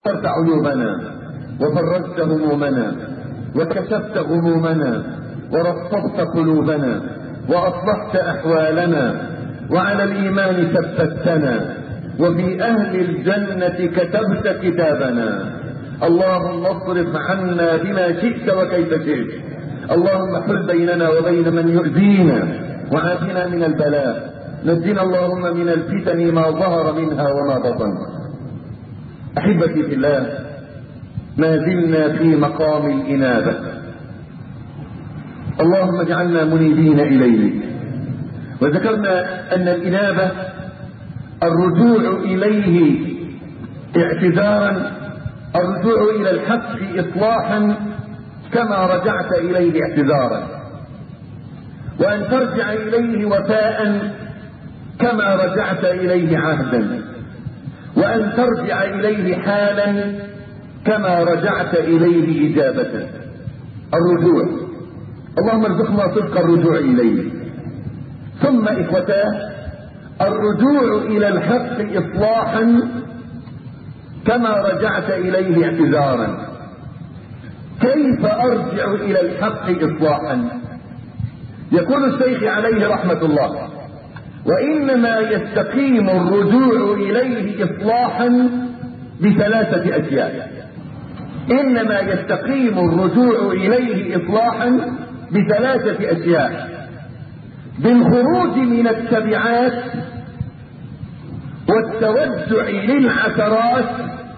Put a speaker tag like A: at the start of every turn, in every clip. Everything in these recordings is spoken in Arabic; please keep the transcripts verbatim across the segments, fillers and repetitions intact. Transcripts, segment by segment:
A: سترت عيوبنا وفرجت همومنا وكشفت غمومنا ورصدت قلوبنا وأصلحت أحوالنا وعلى الإيمان ثبتنا وفي أهل الجنة كتبت كتابنا. اللهم اصرف عنا بما شئت وكيف شئت. اللهم حل بيننا وبين من يؤذينا وعافنا من البلاء. نجنا اللهم من الفتن ما ظهر منها وما بطن. أحبتي في الله، ما زلنا في مقام الإنابة. اللهم اجعلنا منيبين إليك. وذكرنا أن الإنابة الرجوع إليه اعتذارا، الرجوع إلى الحق إصلاحا كما رجعت إليه اعتذارا، وأن ترجع إليه وفاء كما رجعت إليه عهدا، وأن ترجع إليه حالا كما رجعت إليه إجابة. الرجوع، اللهم ارزقنا صدق الرجوع إليه. ثم إخوتاه، الرجوع إلى الحق إصلاحا كما رجعت إليه اعتذارا. كيف أرجع إلى الحق إصلاحا؟ يقول الشيخ عليه رحمة الله: وإنما يستقيم الرجوع إليه إصلاحا بثلاثة أشياء. إنما يستقيم الرجوع إليه إصلاحا بثلاثة أشياء: بالخروج من التبعات، والتوسع للعثرات،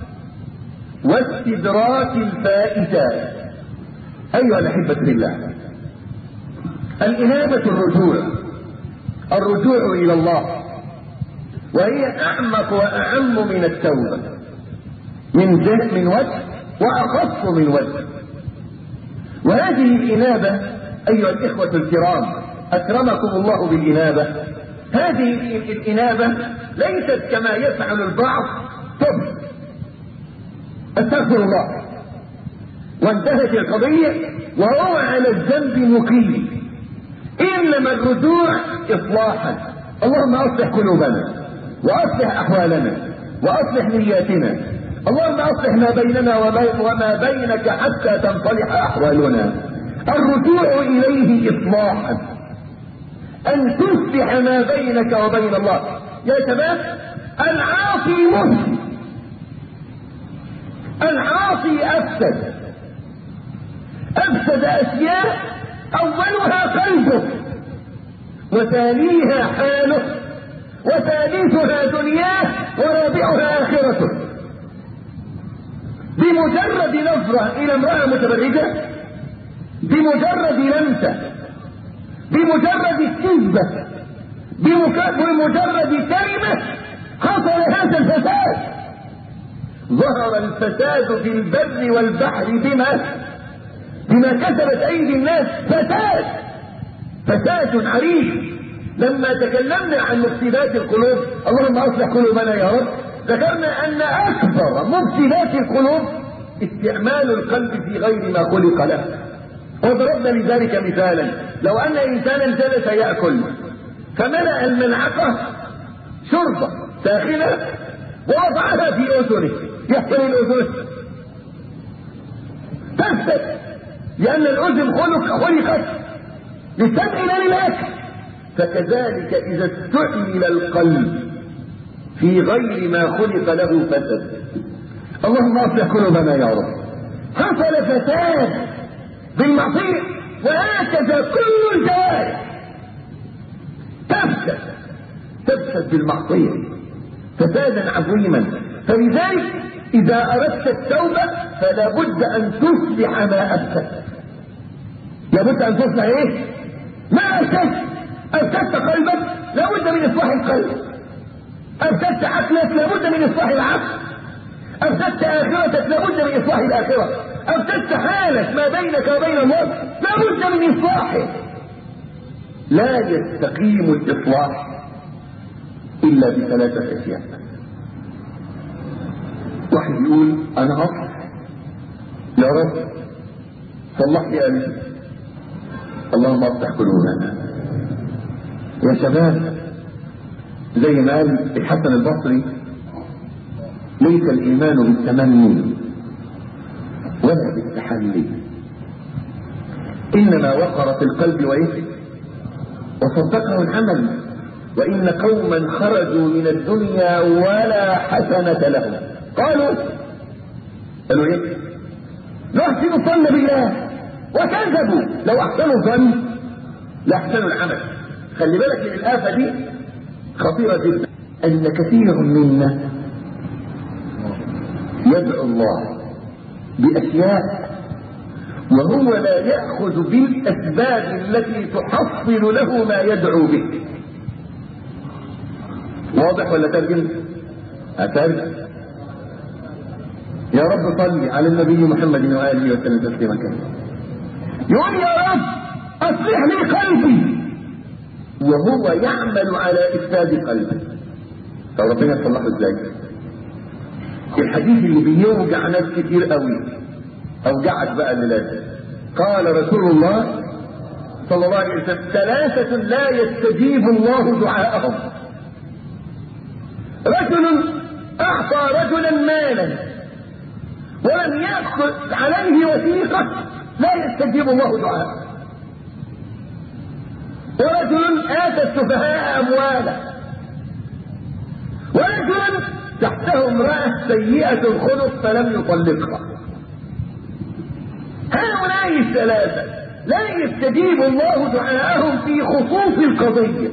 A: واستدراك الفائدات. أيها الأحبة في الله، الإنابة الرجوع الرجوع إلى الله، وهي أعمق وأعم من التوبة من جهة من وجه وأخص من وجه. وهذه الإنابة أيها الإخوة الكرام أكرمكم الله بالإنابة، هذه الإنابة ليست كما يفعل البعض تب أستغفر الله وانتهت القضية وهو على الذنب مقيم. إنما الرجوع إصلاحا. اللهم أصلح قلوبنا وأصلح أحوالنا وأصلح نياتنا. اللهم أصلح ما بيننا وما بينك حتى تنصلح أحوالنا. الرجوع إليه إصلاحا، أن تصلح ما بينك وبين الله. يا شباب، العاصي مفسد، العاصي أفسد أفسد أشياء، أولها قلبه، وثانيها حاله، وثالثها دنياه، ورابعها آخرته. بمجرد نظرة إلى امرأة متبرجة، بمجرد لمسة، بمجرد الكذبة، بمجرد كلمة، حصل هذا الفساد. ظهر الفساد في البر والبحر بما بما كسبت أيدي الناس. فساد فساد عريض. لما تكلمنا عن مفسدات القلوب، اللهم أصلح قلوبنا يا رب، ذكرنا أن أكبر مفسدات القلوب استعمال القلب في غير ما خلق له. وضربنا لذلك مثالا: لو أن إنسانا جلس يأكل فملأ الملعقة شربة ساخنة ووضعها في أذنه، يحصل الأذن تفسد، لأن الأذن خلق خلقت للسمع لا للأكل. فكذلك إذا استعمل القلب في غير ما خلق له فسد. اللهم أصلح قلوبنا يا رب. حصل فساد بالمعصية، وهكذا كل الجوارح تفسد تفسد بالمعصية فسادا عظيما. فلذلك إذا أردت التوبة فلا بد أن تصلح ما أفسد. لابد أن تصلح إيه؟ ما أفسد. أفسدت قلبك لابد من إصلاح القلب. أفسدت عقلك لابد من إصلاح العقل. أفسدت آخرتك لابد من إصلاح الآخرة. أفسدت حالك ما بينك وبين الله لابد من إصلاحه. لا يستقيم الإصلاح إلا بثلاثة أشياء. واحد يقول أنا أصلح يا رب صلح لي قلبي. اللهم اصلح قلوبنا. يا شباب، زي ما قال الحسن البصري: ليس الإيمان بالتمني ولا بالتحلي، إنما وقر في القلب وإيه وصدقه العمل. وإن قوما خرجوا من الدنيا ولا حسنة لهم، قالوا قالوا إيه نحسن الظن بالله، وكذبوا. لو أحسنوا الظن لأحسنوا العمل. خلي بالك من الآفة دي خطيرة جدا، أن كثير منا يدعو الله بأشياء وهو لا يأخذ بالأسباب التي تحصل له ما يدعو به. واضح ولا ترجم؟ أترجم. يا رب صل على النبي محمد وآله وسلم تسليما كثيرا. يقول يا رب أصلح لي قلبي، وهو يعمل على إفساد قلبه. طب ربنا يصلحه ازاي؟ الحديث اللي بيوجع ناس كتير قوي اوجعك بقى اللي لازم. قال رسول الله صلى الله عليه وسلم ثلاثة لا يستجيب الله دعاءهم: رجل اعطى رجلا مالا ولم يأخذ عليه وثيقة لا يستجيب الله دعاءه، ورجل آتى السفهاء أموالا، ورجل تحته امرأة سيئة الخلق فلم يطلقها. هؤلاء الثلاثة لا يستجيب الله دعاءهم في خصوص القضية.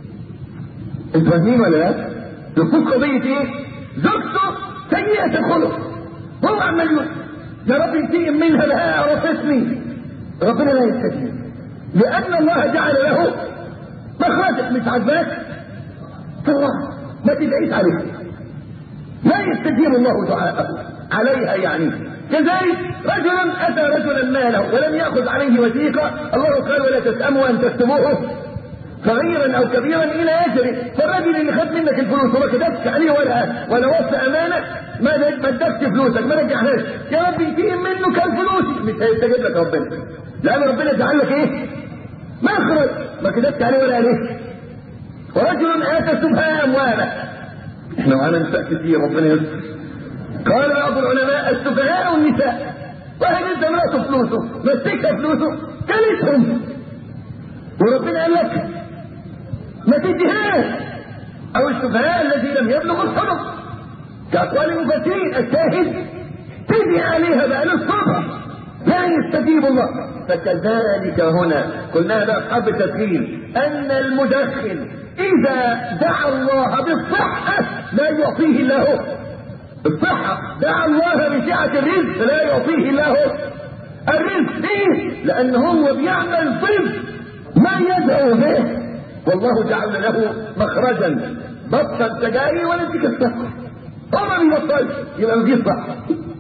A: انتوا فاهمين ولا لا؟ في خصوص قضية ايه؟ زوجته سيئة الخلق، هو عمال يقول يا رب انتقم منها لها عرفتني. ربنا لا يستجيب لأن الله جعل له مخرجك. مش عاجباك؟ طبعا ما تدعيش عليها، لا يستجيب الله دعاءه عليها. يعني كذلك رجل اتى رجلا ماله ولم ياخذ عليه وثيقه، الله قال ولا تسأموا ان تكتبوه صغيرا او كبيرا الى اجله. فالراجل اللي خد منك الفلوس وما كتبتش عليه ولا ولا وصى امانه، ما ما ادكش فلوسك، ما رجعناش، يا رب ينتقم منه كان فلوسي. مش هيستجيب لك ربنا، لان ربنا جعل لك ايه؟ مخرج، ما كتبتش عليه ولا عليه. ورجل اتى السفهاء امواله، احنا معانا نساء كتير ربنا يستر. قال بعض العلماء السفهاء والنساء، واحد ادى امراته فلوسه مسكها فلوسه كلتهم، وربنا قال لك ما تديهاش. او السفهاء الذي لم يبلغ الحلم كاقوال المفسرين، الشاهد تدعي عليها بقى للصبح لا يستجيب الله. فكذلك هنا قلنا لاصحاب التدخين ان المدخن اذا دعا الله بالصحة لا يعطيه الله الصحة، دعا الله بسعة الرزق لا يعطيه الله الرزق. ليه؟ لان هو بيعمل ضد ما يدعو به، والله جعل له مخرجا. بطل سجاير ولا يديك الصحة، هو ما بيبطلش يبقى ما فيش صحة.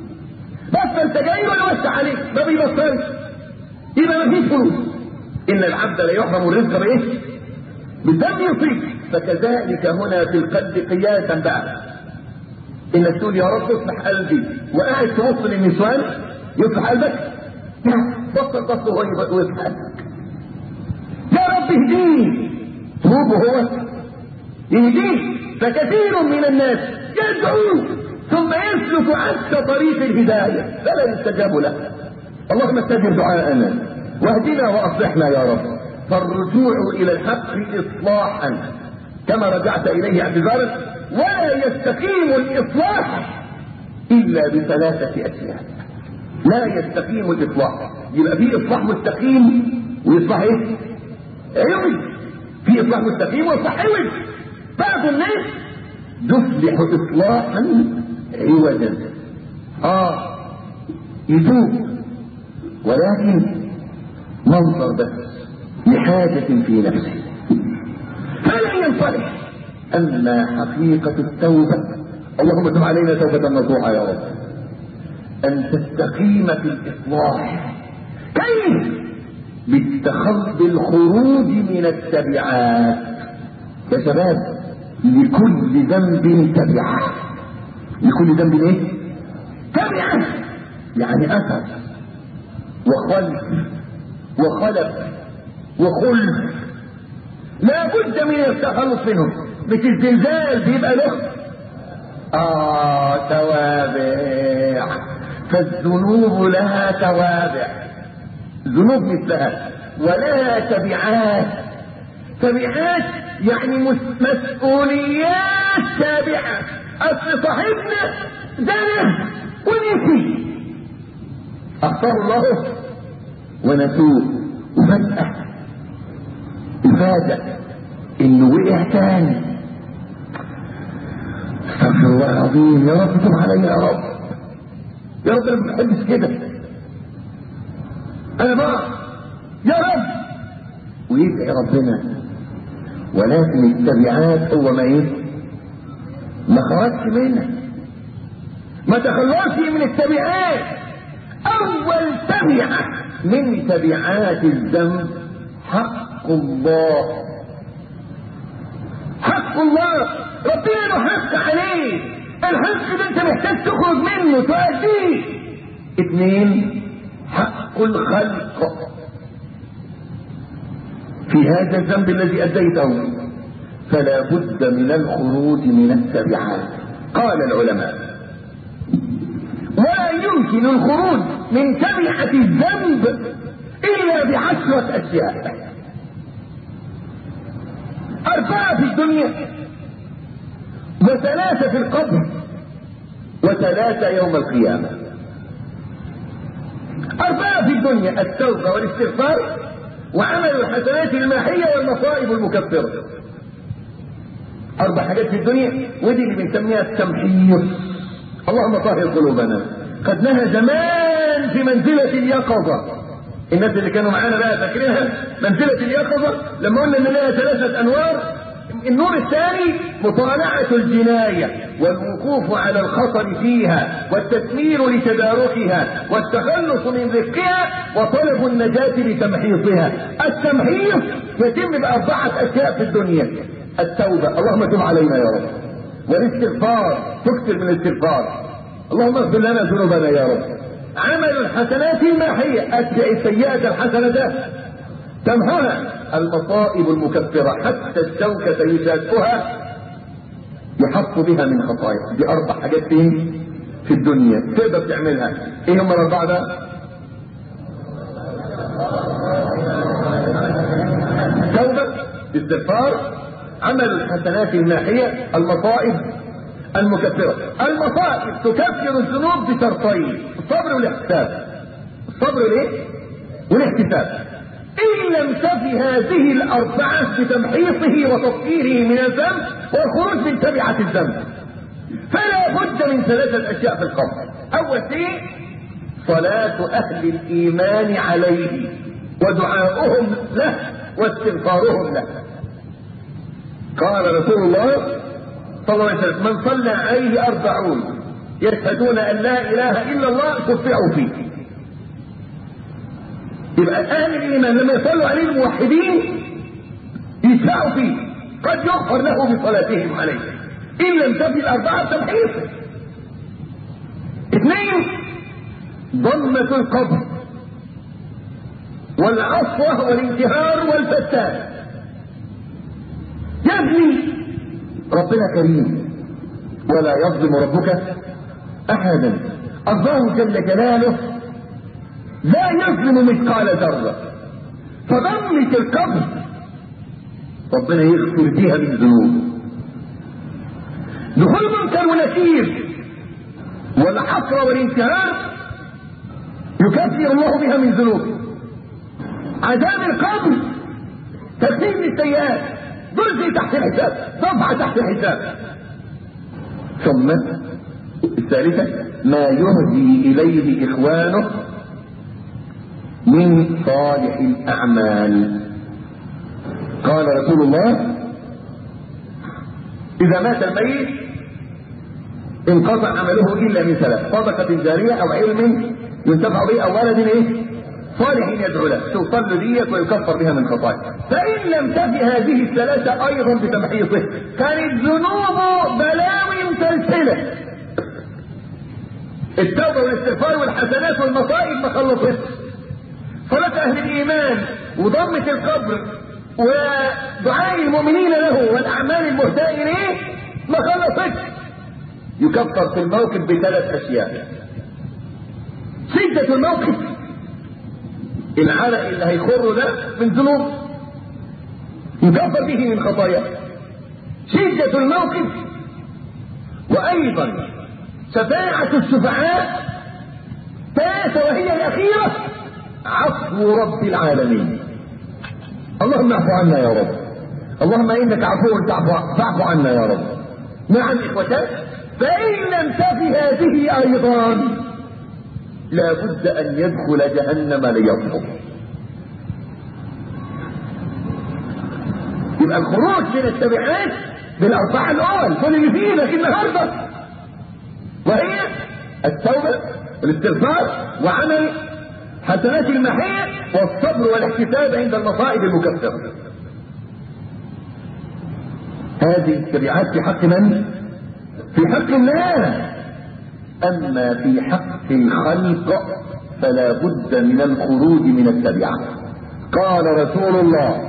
A: بطل سجاير ولا وسع عليك ما بيبطلش يبقى ما فيش فلوس. ان العبد لا يحرم الرزق بايه؟ بالدم يصيب. فكذلك هنا في القلب قياسا بقى، انك تقول يا رب اصلح قلبي، وقاعد تبص للنسوان يصلح قلبك؟ لا، بطل بطل هو ويصلح قلبك. يا رب اهديني، توب هو يهديك. فكثير من الناس يدعو ثم يسلك عكس طريق الهدايه فلا يستجاب له. اللهم استجب دعاءنا واهدنا واصلحنا يا رب. فالرجوع الى الحق اصلاحا كما رجعت اليه اعتذارا، ولا يستقيم الاصلاح الا بثلاثه اشياء. لا يستقيم الاصلاح، يبقى في اصلاح مستقيم واصلاح ايه؟ عوج. في اصلاح مستقيم واصلاح عوج. بعض الناس تصلح اصلاحا عوجا، اه يتوب ولكن منظر بس لحاجة في نفسه فلا ينصلح. أما حقيقة التوبة، اللهم تب علينا توبة نصوحة يا رب، أن تستقيم في الإصلاح. كيف؟ بالتخلي الخروج من التبعات. يا شباب لكل ذنب تبعة. لكل ذنب ايه؟ تبعة، يعني أثر وخلف وخلف وخلف، لا بد من التخلص منهم. مش الزلزال بيبقى له آه توابع. فالذنوب لها توابع، ذنوب مثلها، ولها تبعات. تبعات يعني مسؤوليات تابعة. أصل صاحبنا زنه ونسي، أخطاه الله ونسوه، وفجأة إفادة إنه وقع تاني. استغفر الله العظيم، يا رب تب علي يا رب، يا رب انا ما بحبش كده، انا بقى يا رب، ويدعي ربنا. ولكن التبعات هو ما ايه؟ ما خرجش منها، ما تخلصش من التبعات. اول تبعه من تبعات الذنب حق الله. حق الله ربنا له حق عليه، الحق ده انت محتاج تخرج منه تؤديه. اثنين، حق الخلق في هذا الذنب الذي اديته، فلا بد من الخروج من التبعات. قال العلماء: ولا يمكن الخروج من تبعة الذنب الا بعشرة اشياء. اربعة في الدنيا، وثلاثة في القبر، وثلاثة يوم القيامة. أربعة في الدنيا: التوبة والاستغفار، وعمل الحسنات الماحية، والمصائب المكفرة. أربع حاجات في الدنيا، ودي اللي بنسميها التمحيص. اللهم طهر قلوبنا. خدناها زمان في منزلة اليقظة. الناس اللي كانوا معانا بقى فاكرينها منزلة اليقظة، لما قلنا ان لها ثلاثة انوار. النور الثاني مطالعة الجناية والوقوف على الخطر فيها، والتثمير لتداركها، والتخلص من رفقها، وطلب النجاة لتمحيصها. التمحيص يتم بأربعة أشياء في الدنيا: التوبة، اللهم تب علينا يا رب، والاستغفار، تكثر من الاستغفار، اللهم اغفر لنا ذنوبنا يا رب. عمل الحسنات الماحية، أتبع السيئة الحسنة تمحوها. المصائب المكفرة، حتى الشوكة يشاكها يحط بها من خطايا. دي أربع حاجات فين في الدنيا تقدر تعملها. إيه هم الأربعة ده؟ توبة، استغفار، عمل الحسنات الماحية، المصائب المكفرة. المصائب تكفر الذنوب بشرطين: الصبر والاحتساب. الصبر ليه؟ والاحتساب. إن لم تفي هذه الأربعة بتمحيصه وتطهيره من الذنب والخروج من تبعة الذنب، فلا بد من ثلاثة أشياء في القبر. أول شيء صلاة أهل الإيمان عليه، ودعاؤهم له، واستغفارهم له. قال رسول الله صلى الله عليه وسلم: من صلى عليه أربعون يشهدون أن لا إله إلا الله شفعوا فيه. يبقى أهل الإيمان لما يصلوا عليه الموحدين يشفعوا فيه، قد يغفر له بصلاتهم عليه إن لم تفي الأربعة تمحيصه. اثنين، ضمة القبر والعصوة والانتهار والفساد. يبني ربنا كريم ولا يظلم ربك أحدا. الله جل جلاله لا يظلم مثقال ذرة، فضمة القبر ربنا يغفر فيها من ذنوب. دخول منكر ونكير والعصر والانتهار يكفر الله بها من ذنوب. عذاب القبر تكفير من السيئات، جزء تحت الحساب، صفحة تحت الحساب. ثم الثالثة ما يهدي إليه إخوانه من صالح الأعمال. قال رسول الله: إذا مات الميت انقطع عمله إلا من ثلاث: صدقة جارية، أو علم ينتفع به، أو ولد إيه؟ صالح يدعو له، توصل دية ويكفر بها من خطايا. فإن لم تفي هذه الثلاثة أيضا بتمحيصه كانت ذنوبه بلاوي سلسلة. التوبة والاستغفار والحسنات والمصائب ما خلصتش. صلاة أهل الإيمان وضمة القبر ودعاء المؤمنين له والأعمال المهداة إليه ما خلصتش. يكفر في الموقف بثلاث اشياء. شدة الموقف، العرق اللي هيخر ده من ذنوب يكفر به من خطاياه. شدة الموقف، وايضا شفاعة الشفعاء. ثالثة وهي الاخيرة عفو رب العالمين. اللهم اعف عنا يا رب، اللهم انك عفو فاعف عنا يا رب. نعم اخوتان، فان لم تفي هذه ايضا لا بد ان يدخل جهنم ليطلب. يبقى الخروج من التبعات بالاربعه الاول كل اللي فيه لكن النهارده، وهي التوبه والاستغفار وعمل حسنات المحية والصبر والاحتساب عند المصائب المكثرة. هذه التبعات في حق من؟ في حق الله. اما في حق الخلق فلا بد من الخروج من التبعة. قال رسول الله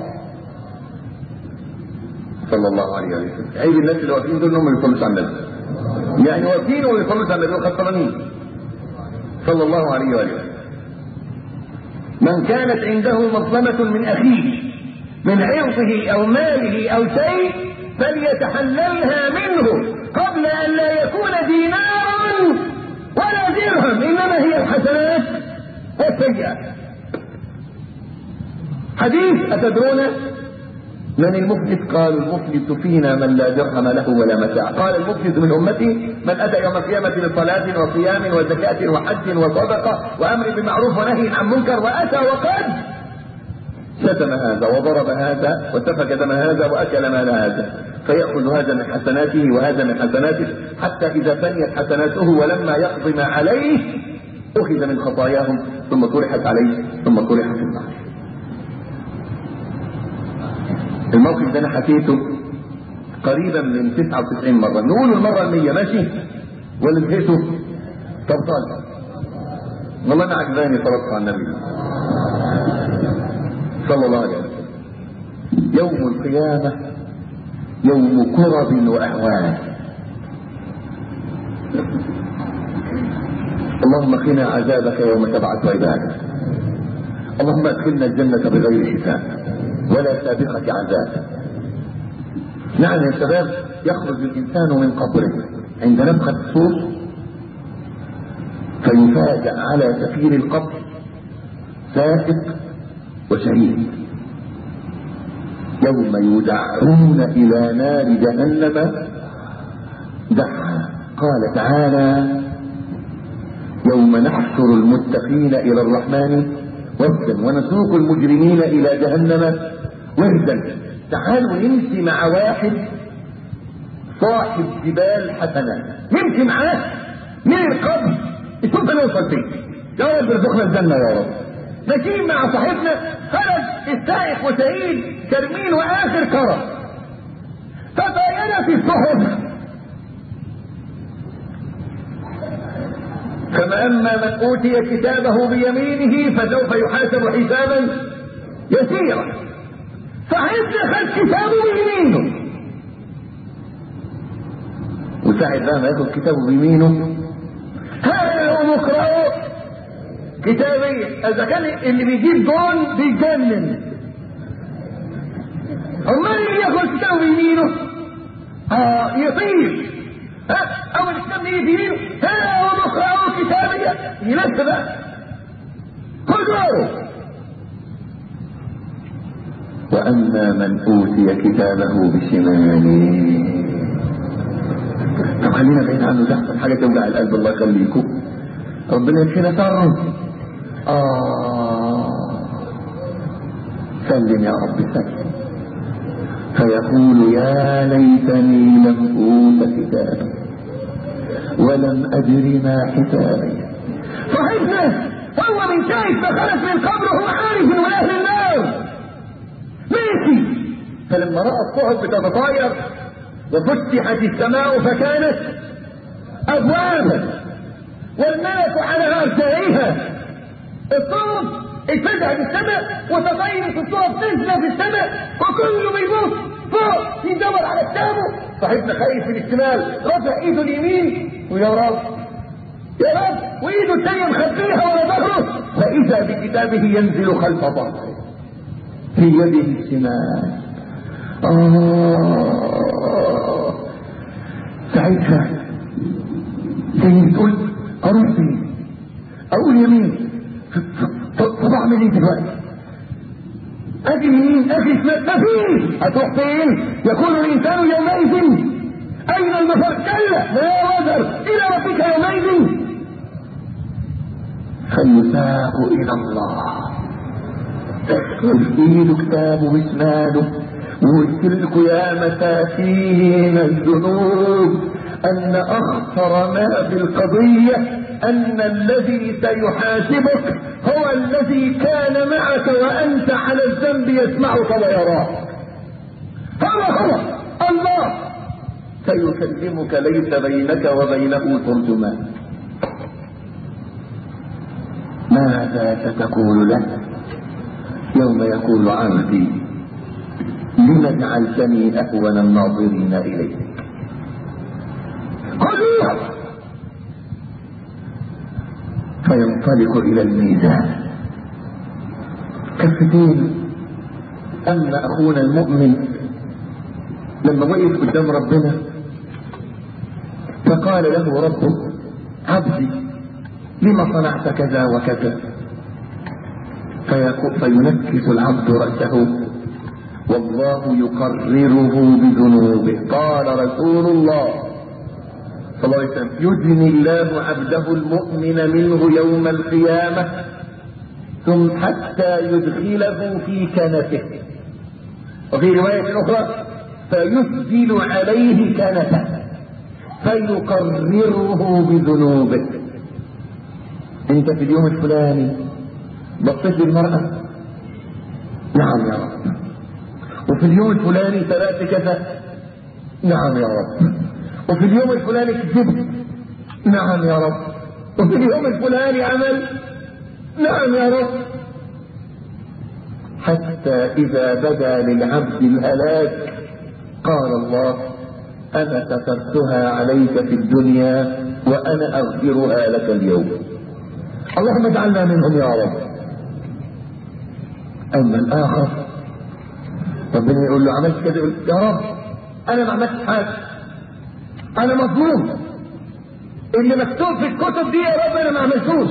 A: صلى الله عليه وسلم، عيب الناس اللي واقفين دول انهم ما يصلوش على النبي، يعني واقفين وما يصلوش على النبي خسرانين صلى الله عليه وسلم. من كانت عنده مظلمة من اخيه من عرضه او ماله او شيء فليتحللها منه قبل ان لا يكون دينار ولا درهم، انما هي الحسنات والسيئات. حديث أتدرون من المفلس؟ قالوا المفلس فينا من لا درهم له ولا متاع. قال المفلس من امتي من اتى يوم القيامه بصلاه وصيام وزكاه وحج وصدقه وامر بالمعروف ونهي عن منكر واتى وقد شتم هذا وضرب هذا وسفك دم هذا واكل مال هذا، فياخذ هذا من حسناته وهذا من حسناته حتى اذا فنيت حسناته ولما يقضي ما عليه اخذ من خطاياهم ثم طرحت عليه ثم طرح في النار. الموقف ده انا حكيته قريبا من تسعة وتسعين مرة، نقوله المرة المية ماشي ولا زهقتوا؟ طب طالع والله انا عجباني صلاة على النبي صلى الله عليه وسلم. يوم القيامة يوم كرب واهوال. اللهم قنا عذابك يوم تبعث عبادك، اللهم ادخلنا الجنة بغير حساب ولا سابقة عذاب. نعم يا شباب، يخرج الانسان من قبره عند نفخة الصور فيفاجأ على سفير القبر سائق وشهيد. يوم يدعون الى نار جهنم دعا. قال تعالى يوم نحشر المتقين الى الرحمن وفدا ونسوق المجرمين الى جهنم وردا. تعالوا نمشي مع واحد صاحب جبال حسنات، نمشي معاه من القبر نشوف نوصل فين. يا رب ارزقنا الجنه يا رب. ماشيين مع صاحبنا خرج السائق وسعيد كرمين واخر كرم فطايرنا في الصحف. فما اما من اوتي كتابه بيمينه فسوف يحاسب حسابا يسيرا. صاحبنا خد كتابه بيمينه وساعد بقى ما ياخد كتابه بيمينه هذا هو مقرأه كتابيا. اذا كان اللي بيجيب دون بيتجنن، امال اللي ياخد كتابه بيمينه اه يطير. ها اول كتاب يجي بيمينه هذا هو مقرأه كتابيا يلف بقى خذوه. واما من اوتي كتابه بشماله. طب خلينا بعيد عنه، تحصل حاجه توجع القلب الله يخليكم، ربنا يكفينا شره. اه سلم يا رب سلم. فيقول يا ليتني لم اوت كتابي ولم ادر ما حسابي. صاحبنا هو من شايف فخرج من القبر وهو عارف انه اهل النار ماشي. فلما راى الصحف بتتطاير وفتحت السماء فكانت ابوابا والملك على ارجائها. الصحف اتفتحت السماء وتطيرت الصحف تنزل في السماء وكله بيبص فوق يدور على كتابه، صاحبنا خايف في الاشتمال رافع ايده اليمين ويا رب يا رب، وايده الثانيه مخبيها ورا ظهره، فاذا بكتابه ينزل خلف ظهره في يده الشمال. آه ساعتها زي تقول اروح فين؟ اقول يمين، طب اعمل ايه دلوقتي؟ اجي يمين اجي شمال، ما فيش. هتروح فين؟ يكون الانسان يومئذ اين المفر؟ كلا لا وزر الى ربك يومئذ فيساق الى الله. يشيل كتابه بشماله ويقول لكم يا مساكين الذنوب ان اخطر ما في القضيه ان الذي سيحاسبك هو الذي كان معك وانت على الذنب يسمعك ويراك. هو هو الله سيكلمك ليس بينك وبينه ترجمان. ماذا ستقول له يوم يقول عبدي لم جعلتني اهون الناظرين اليك؟ خذوها فينطلق الى الميزان كفتين. اما اخونا المؤمن لما وقف قدام ربنا فقال له ربه عبدي لما صنعت كذا وكذا، فينكس العبد رأسه والله يقرره بذنوبه. قال رسول الله صلى الله عليه وسلم يدني الله عبده المؤمن منه يوم القيامة ثم حتى يدخله في كنفه، وفي رواية أخرى فيسجل عليه كنفه فيقرره بذنوبه. انت في اليوم الفلاني بصيت للمرأة؟ نعم يا رب. وفي اليوم الفلاني سرقت كذا؟ نعم يا رب. وفي اليوم الفلاني كذبت؟ نعم يا رب. وفي اليوم الفلاني عمل؟ نعم يا رب. حتى إذا بدا للعبد الهلاك قال الله أنا سترتها عليك في الدنيا وأنا أغفرها لك اليوم. اللهم اجعلنا منهم يا رب. أما الآخر ربنا يقول له عملت كذا، يقول يا رب أنا ما عملتش حاجة، أنا مظلوم، اللي مكتوب في الكتب دي يا رب أنا ما عملتوش،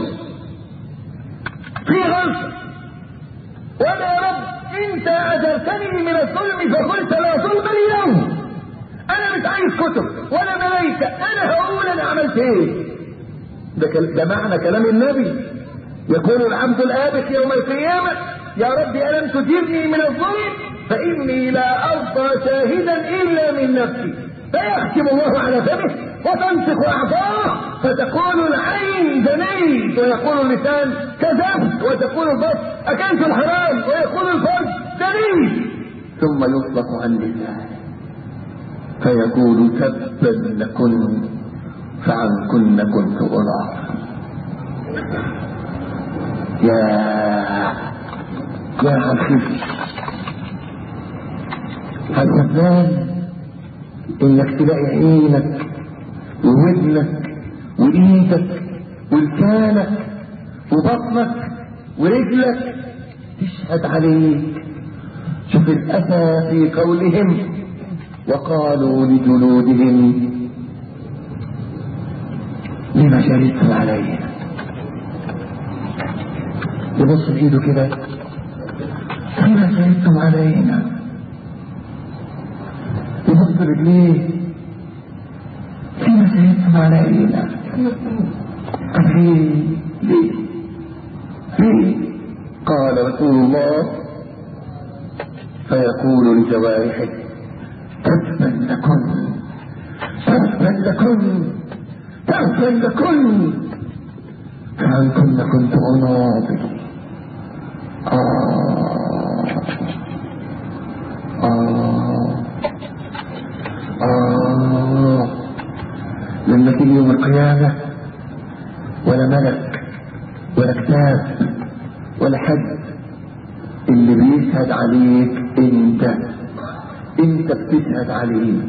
A: في غلطة، وأنا يا رب أنت أجرتني من الظلم فقلت لا ظلم اليوم. أنا مش عايز كتب ولا ملائكة، أنا هقول أنا عملت إيه. ده, كل... ده معنى كلام النبي. يقول العبد الآبق يوم القيامة يا رب ألم تجرني من الظلم فإني لا أرضى شاهدا إلا من نفسي، فيختم الله على فمه وتنطق أعضاءه فتقول العين زنيت ويقول اللسان كذبت وتقول البطن أكلت الحرام ويقول الفرج زنيت، ثم يطلق عن لسانه فيقول تبا لكن فعنكن كنت أناظر. يا يا حبيبي هالفنان انك تلاقي عينك وودنك وايدك ولسانك وبطنك ورجلك تشهد عليك. شوف الأسى في قولهم وقالوا لجلودهم لما شهدتم علينا. يبص بايده كده لما شهدتم علينا، يبص رجليه لما شهدتم علينا. ليه ليه ليه؟ قال رسول الله فيقول لجوارحه تبا لكن تبا لكن تبا لكن فعنكن كنت أناظر. آه آه آه لما تيجي يوم القيامة ولا ملك ولا كتاب ولا حد، اللي بيشهد عليك انت انت بتشهد عليه.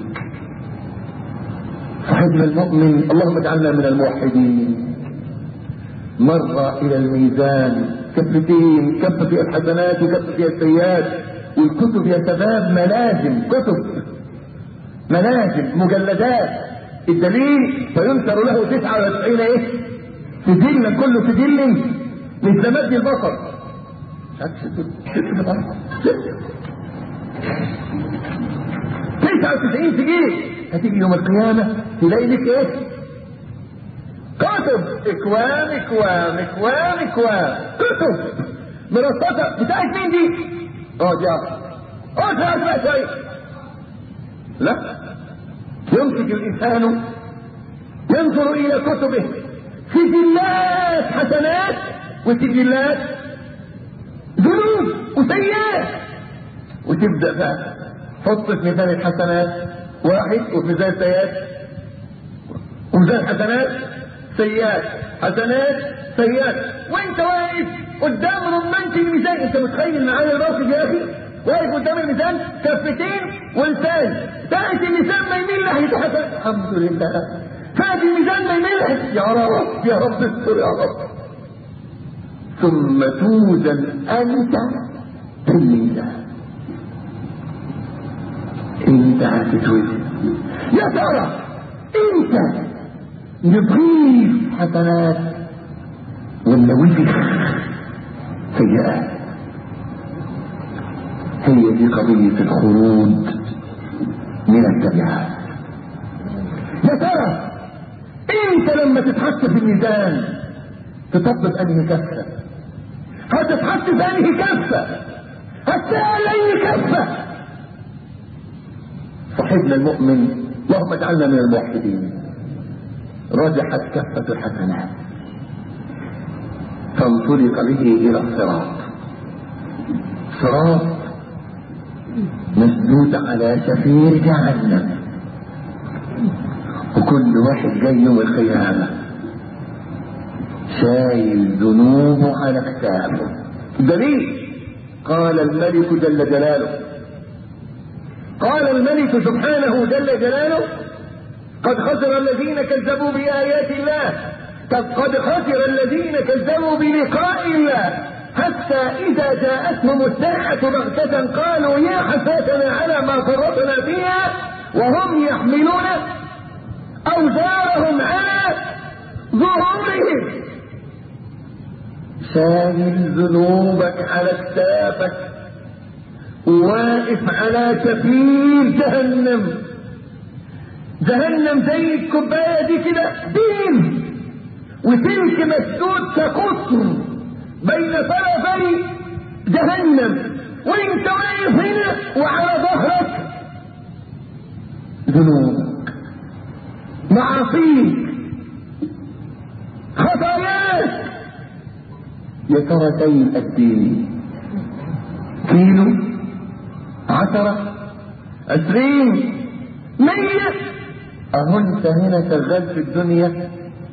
A: صاحبنا المؤمن اللهم اجعلنا من الموحدين مر الى الميزان، كفتين، كفة فيها الحسنات وكفة فيها السيئات، والكتب يا شباب ملازم، كتب ملازم مجلدات. الدليل فينشر له تسعة وتسعين ايه سجلا، كل سجل مثل مد البصر. تسعة وتسعين سجل. هتيجي يوم القيامة تلاقي لك ايه؟ كتب اكوام اكوام اكوام اكوام كتب مرصصة. بتاعت مين دي؟ اه دي اه اسمع شوية. لا، يمسك الانسان ينظر الى كتبه، سجلات حسنات وسجلات ذنوب وسيئات، وتبدأ بقى حط في ميزان الحسنات واحد وفي ميزان السيئات، وميزان حسنات سيئات، حسنات سيئات، وانت واقف قدام رمانة الميزان. انت متخيل معايا الموقف يا اخي؟ واقف قدام الميزان كفتين ولسان، تأتي الميزان ما يميل ناحية حسن، الحمد لله. فأتي الميزان ما يميل، يا رب يا رب استر يا رب. ثم توزن انت في الميزان، انت هتتوزن. يا ترى انت نضيف حسنات ولا وزن سيئات؟ هي دي قضية الخروج من التبعات. يا ترى انت لما تتحط في الميزان تطبق انهي كفة؟ هتتحط في انهي كفة؟ هتسأل اي كفة؟ صاحبنا المؤمن اللهم اجعلنا من الموحدين رجحت كفة الحسنات فانطلق به الى الصراط. صراط مسدود على شفير جهنم، وكل واحد جاي يوم القيامة شايل ذنوبه على كتافه. دليل قال الملك جل جلاله، قال الملك سبحانه جل جلاله: قد خسر الذين كذبوا بآيات الله، قد خسر الذين كذبوا بلقاء الله، حتى إذا جاءتهم الساعة بغتة قالوا يا حسرتنا على ما فرطنا فيها وهم يحملون أوزارهم على ظهورهم. شايل ذنوبك على كتافك وواقف على شفير جهنم. جهنم زي الكوبايه دي كده دين، وسلك مسدود كقطر بين طرفي جهنم، وانت واقف هنا وعلى ظهرك ذنوبك، معاصيك، خطاياك. يا ترى شيء الدين كيلو، عشرة، عشرين، مية؟ اهو انت هنا شغال في الدنيا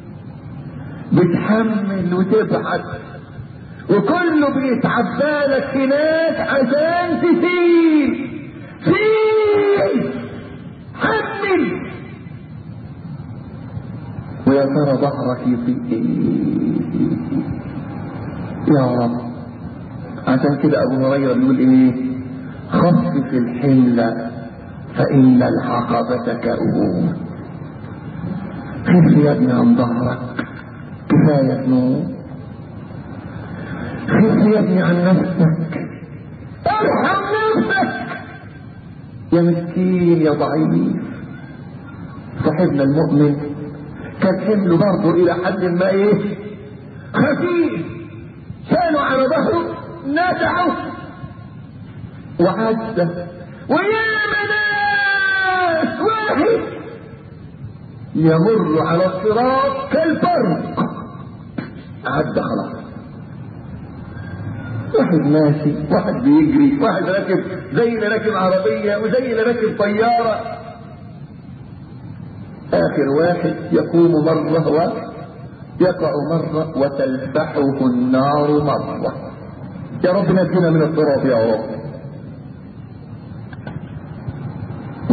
A: بتحمل وتبحث، وكله بيتعبالك هناك عشان تسير. سير، حمل. ويا ترى ظهرك يطيق يا رب. عشان كده ابو هريره بيقول ايه؟ خفف الحمل فان العقبه كؤوب. خف يا ابني عن ظهرك، كفايه ذنوب. خف يا ابني عن نفسك، ارحم نفسك يا مسكين يا ضعيف. صاحبنا المؤمن كان حمله برضه الى حد ما ايه؟ خفيف. كانوا على ظهره نزعوا وعدى، ويا ناس واحد يمر على الصراط كالبرق، عدى خلاص. واحد ماشي، واحد بيجري، واحد راكب زي اللي راكب عربية وزي اللي راكب طيارة. آخر واحد يقوم مرة ويقع مرة وتلفحه النار مرة. يا رب نجينا من التراب يا رب.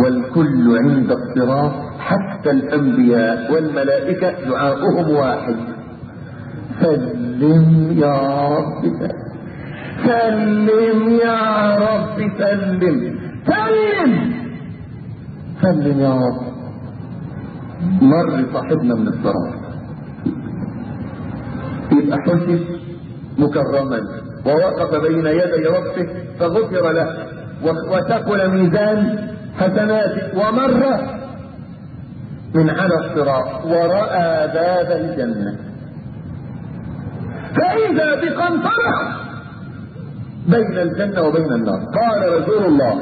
A: والكل عند الصراط حتى الأنبياء والملائكة دعاؤهم واحد: سلم يا رب سلم، سلم يا رب سلم، سلم سلم يا رب. مر صاحبنا من الصراط يبقى حسب مكرما ووقف بين يدي ربه فغفر له وثقل ميزان حسناته ومر من على الصراط ورأى باب الجنة، فإذا بقنطرة بين الجنة وبين النار. قال رسول الله: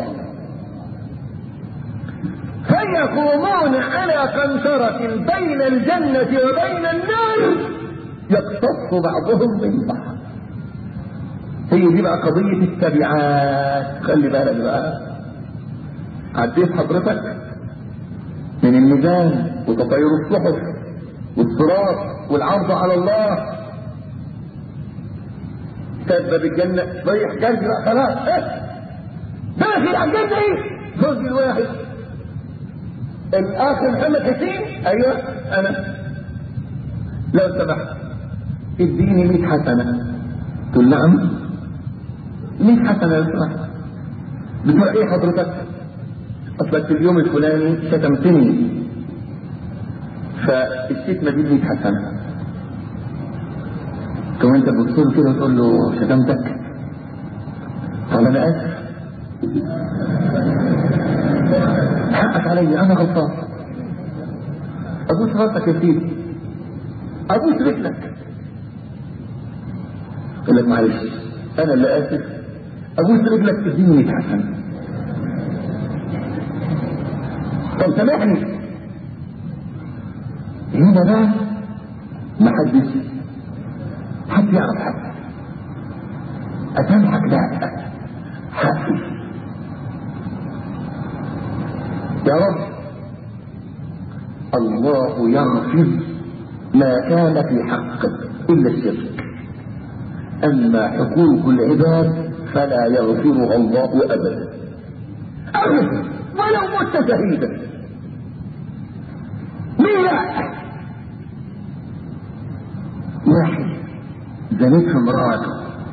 A: فيقومون على قنطرة بين الجنة وبين النار يقتص بعضهم من بعض. هي دي بقى قضية التبعات. خلي بالك بقى، عديت حضرتك من الميزان وتطير الصحف والصراط والعرض على الله، سبب الجنة رايح جنة بقى خلاص، داخل على الجنة. ايه زوج الواحد الاخ محمد حسين، ايوه انا، لو سمحت اديني مية حسنة. تقول نعم، مية حسنة لو سمحت. بتقول ايه حضرتك؟ اصلك في اليوم الفلاني شتمتني فالشتمة دي مية حسنة. كمان انت بتصير كده وتقول له شتمتك؟ قال انا اسف، حقك علي، انا غلطان. ابوس راسك يا سيدي، ابوس رجلك. يقول لك معلش انا اللي اسف، ابوس رجلك تديني مية حسنة. طب سامحني. هنا بقى ما حدش حد يعرف حد. اسامحك لا، حقي يا رب. الله يغفر ما كان في حقك الا الشرك، اما حقوق العباد فلا يغفرها الله ابدا ابدا ولو مت شهيدا. مين؟ واحد زنيت في امراته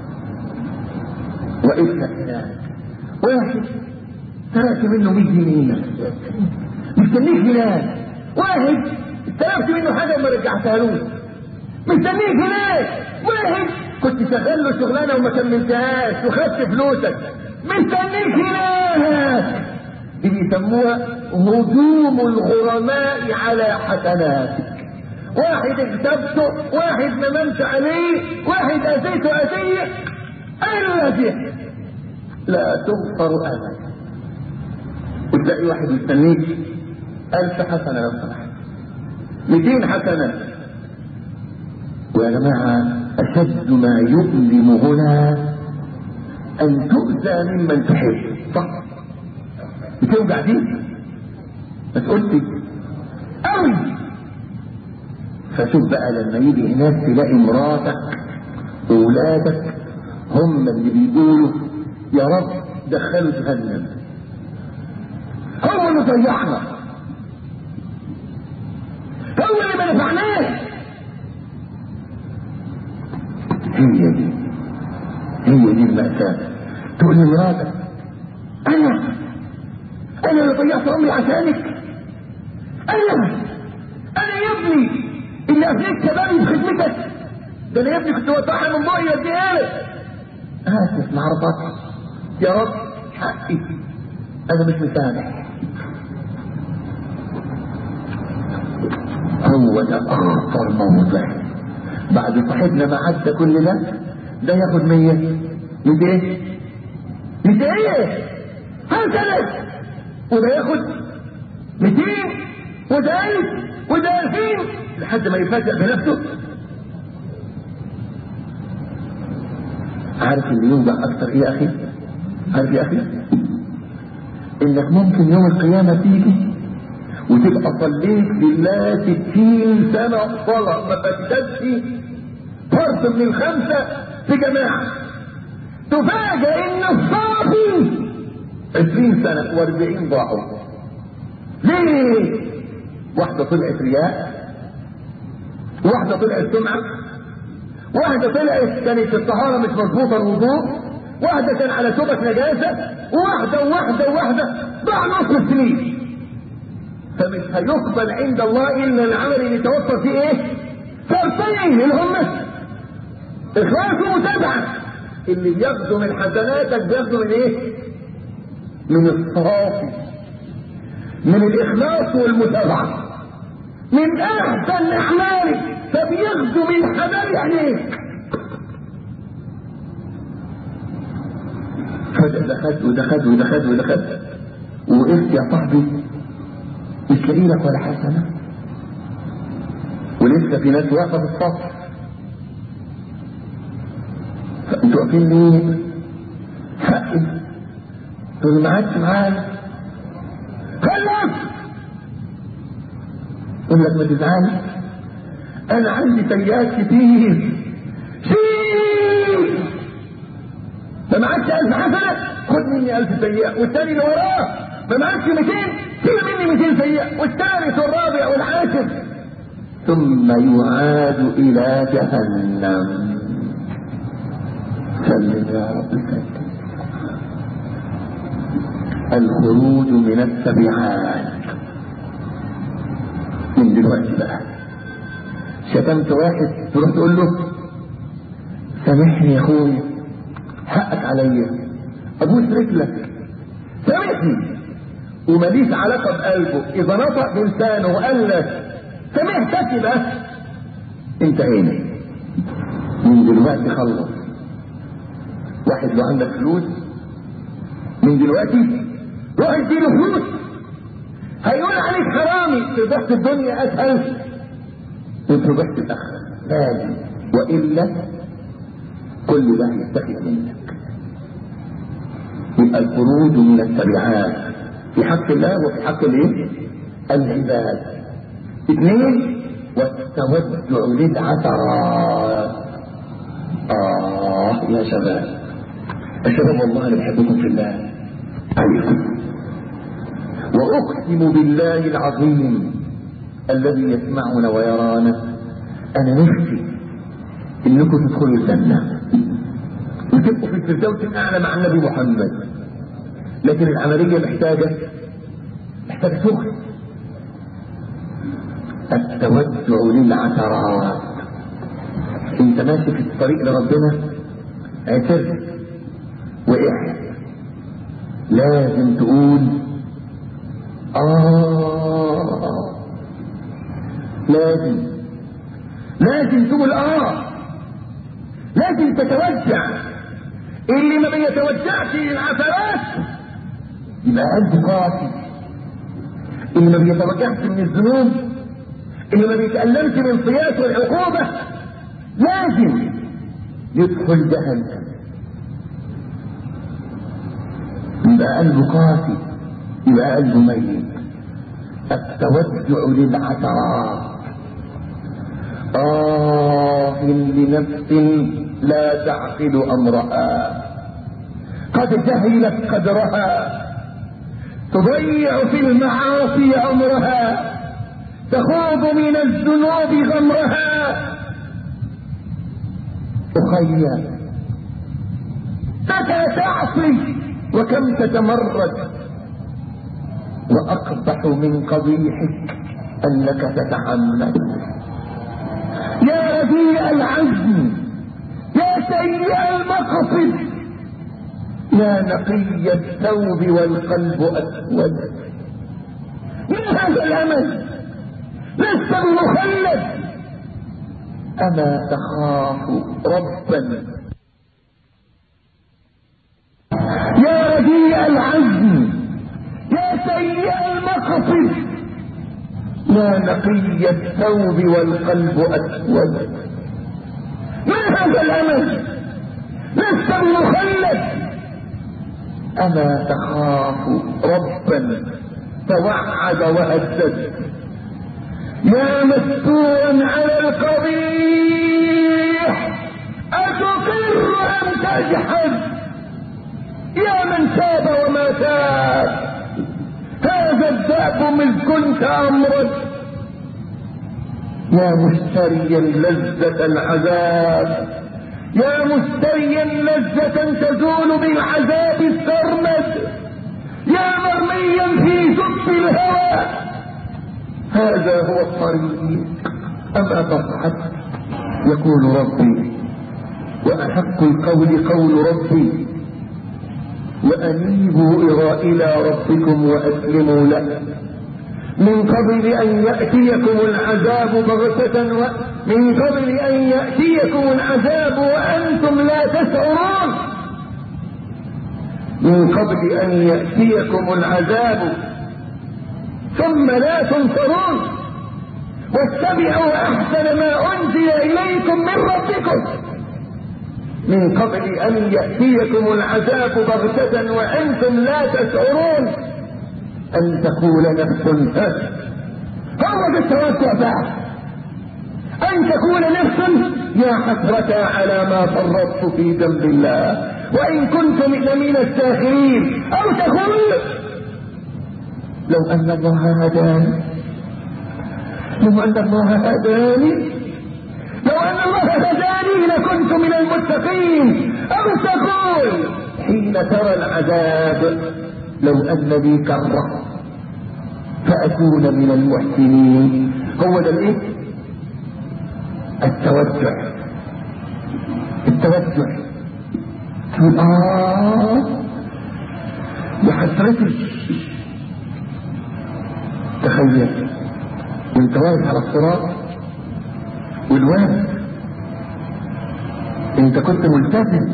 A: وإلا هناك، واحد سرقت منه مية جنيه مستنيك هناك، واحد استلفت منه حاجه وما رجعتهالوش مستنيك هناك، واحد كنت شغال له شغلانه وما كملتهاش وخدت فلوسك مستنيك هناك. دي بيسموها هجوم الغرماء على حسناتك. واحد اغتبته، واحد نممت عليه، واحد اذيته اذيه، اين الاذيه؟ لا تغفر ابدا. وتلاقي واحد مستنيك الف حسنه لو سمحت، مئتين حسنه. ويا جماعه اشد ما يؤلم هنا ان تؤذى ممن تحب. صح؟ بتوجع دي بس قلت قوي. فشوف بقى لما يجي هناك تلاقي مراتك واولادك هم اللي بيقولوا يا رب دخلوا جهنم، هو اللي ضيعنا، هو اللي ما نفعناش. هي دي هي دي المأساة. تقول لمراتك انا انا اللي ضيعت عمري عشانك، انا انا يا ابني اللي افنيت شبابي بخدمتك، ده انا يا ابني كنت وضعها من بقي وديها لك. اسف ما عرفتش يا رب، حقي انا مش مسامح. هو ده اخطر موضع. بعد صاحبنا ما عدى كل ده، ده ياخد مية مية ايه مية ايه هكذا، وده ياخد ميتين وده الف وده الفين لحد ما يفاجئ بنفسه. عارف اللي يوجع اكتر ايه يا اخي؟ عارف يا اخي انك ممكن يوم القيامة تيجي وتبقى صليت لله ستين سنة صلاة ما بدلتش فرض من الخمسة في جماعة، تفاجئ ان الصافي عشرين سنة واربعين ضاعوا. ليه؟ واحدة طلعت رياء، واحدة طلعت سمعة، واحدة طلعت كانت الطهارة مش مظبوطة الوضوء، واحدة كان على شبهة نجاسة، وواحدة وواحدة وواحدة ضاع نصف السنين. فمش هيقبل عند الله إلا العمل اللي يتوفر فيه إيه؟ شرطين اللي هم إخلاص ومتابعة. اللي بياخدوا من حسناتك بياخدوا من إيه؟ من الصافي، من الإخلاص والمتابعة، من أحسن أعمالك، فبياخدوا من حبايب عينيك. فده خد وده خد وده خد وده خد، وقفت يا صاحبي مش لاقي لك ولا حسنة، ولسه في ناس واقفة في الصف. فانتوا واقفين ليه؟ حقي تقول ما عادش معايا خلص. يقول لك ما تزعلش، انا عندي سيئات كتير، شيل ما معكش ألف حسنة خد مني ألف سيئة، والتاني اللي وراه ما معكش مئتين شيل مني مئتين سيئة، والثالث والرابع والعاشر، ثم يعاد إلى جهنم. سلم يا رب سلم. الخروج من التبعات. من دلوقتي بقى شتمت واحد تروح تقول له سامحني يا اخويا حقك عليا، ابوس رجلك سامحني، وماليش علاقه بقلبه. اذا نطق بلسانه وقال لك سامحتك بس انتهينا. من دلوقتي خلص. واحد لو عندك فلوس من دلوقتي روح اديله فلوس، هيقول عليك حرامي، تضحك الدنيا اسهل وتضحك الاخره لازم، والا كل ده يستفيد منك. يبقى الخروج من التبعات في حق الله وفي حق الايه؟ العباد. اثنين، والتوجع للعثرات. اه يا شباب، يا شباب والله انا بحبكم في الله عليكم، واقسم بالله العظيم الذي يسمعنا ويرانا، انا نفسي انكم تدخلوا الجنه وتبقوا في الفردوس الاعلى مع النبي محمد. لكن العمليه محتاجه محتاجه شغل. التوجع للعثرات. انت ماشي في الطريق لربنا اعترف وقع، لازم تقول اه، لازم لازم تقول اه، لازم تتوجع. اللي ما بيتوجعش للعثرات يبقى قلبه قاسي. اللي ما بيتوجعش من الذنوب، اللي ما بيتألمش من القياس والعقوبة، لازم يدخل جهنم. يبقى قلبه قاسي، يبقى قلبه ميت. التوجع للعثرات. آه لنفس لا تعقل أمرها، قد جهلت قدرها، تضيع في المعاصي أمرها، تخوض من الذنوب غمرها. أخي متى تعصي وكم تتمرد، وأقبح من قبيحك أنك تتعمد. يا رديء العزم، يا سيء المقصد، يا نقي الثوب والقلب أسود. من هذا الأمل لست المخلد، أما تخاف ربا. يا رديء العزم، يا سيء المقصد، يا نقي الثوب والقلب أسود. من هذا الأمل لست المخلد، أما تخاف ربا توعد وهدد. يا مستورا على القبيح أتقر أم تجحد. يا من تاب وما تاب، هذا الدهر العذاب إذ كنت أمرا. يا مشتريا لذة العذاب، يا مشتريا لذة تزول بالعذاب السرمد، يا مرميا في شط الهوى، هذا هو الطريق. أما تصحت يقول ربي، وأحق القول قول ربي، وأنيبوا إلى ربكم وأسلموا له من قبل أن يأتيكم العذاب بغتة و... من قبل أن يأتيكم العذاب وأنتم لا تشعرون، من قبل أن يأتيكم العذاب ثم لا تنصرون. واتبعوا أحسن ما أنزل إليكم من ربكم من قبل أن يأتيكم العذاب بغتة وأنتم لا تشعرون، أن تقول نفس هو التوسع بعد، أن تقول نفس يا حسرة على ما فرطت في ذنب الله وإن كنت من الساخرين، أو تقول لو أن الله هداني، لو أن الله هداني لو أن الله هداني لكنت من المتقين، أو تقول حين ترى العذاب لو أن لي كرة فأكون من المحسنين. هو ده الايه؟ التوجع. التوجع آه بحسرتي. تخيل وانت واقف على الصراط والواد انت كنت ملتزم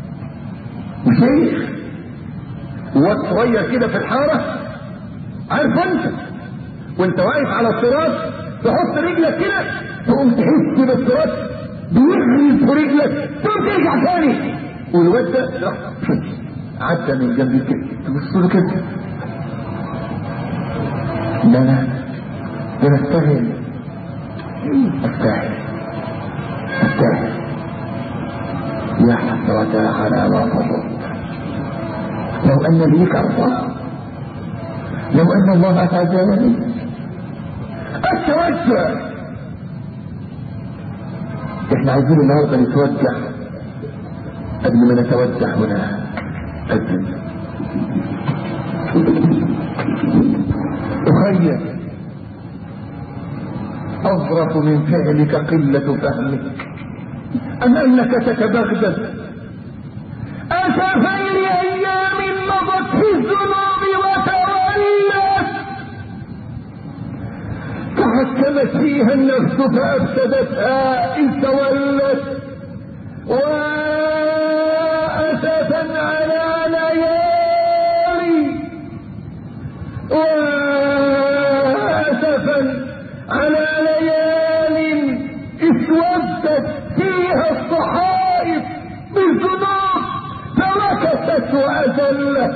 A: وشيخ وواد صغير كده في الحارة، عارف انت وانت واقف على الصراط تحط رجلك كده تقوم تحس بالصراط بيغرز في رجلك تقوم ترجع تاني، والواد ده راح عدى من جنبي كده تبص له كده، لا لا ده نستاهل استاهل استاهل يا حسرة على ما فرطت، لو أن لي كرة، لو أن الله هداني. التوجع احنا عايزين النهارده نتوجع قبل ما نتوجع هنا. أجل أخير أظرف من فعلك قلة فهمك أم أنك تتبغدد أسفا لأيام مضت في الذنوب وتولت، تحكمت فيها النفس فأفسدتها إذ تولت، وأسفا على ليالي وأسفا على ليال اسودت فيها الصحائف بالذنوب فمكثت وأذلت،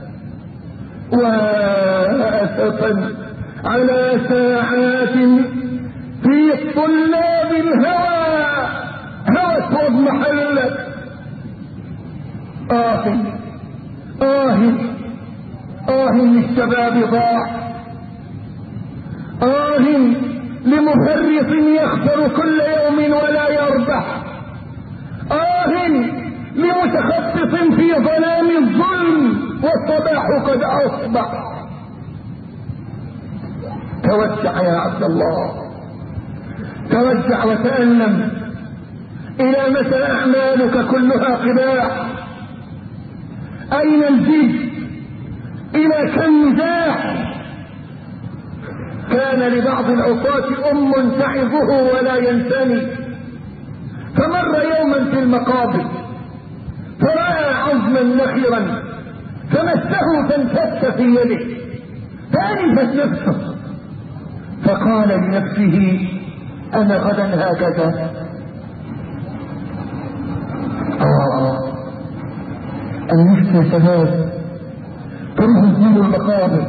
A: وأسفا على ساعات في طلاب الهوى هوت واضمحلت. آه آه آه للشباب ضاع، آه لمفرط يخسر كل يوم ولا يربح، آه لمتخصص في ظلام الظلم والصباح قد أصبح. توسع يا عبد الله، توسع وتألم. إلى متى أعمالك كلها قباح؟ أين الجد؟ إلى كم مزاح؟ كان لبعض العصاة أم تعظه ولا ينثني، فمر يوما في المقابر فرأى عظما نخرا فمسه فانفك في يده فأنفت نفسه، فقال لنفسه أنا غدا هكذا. آه النفس يا شباب تروح تزور المقابر،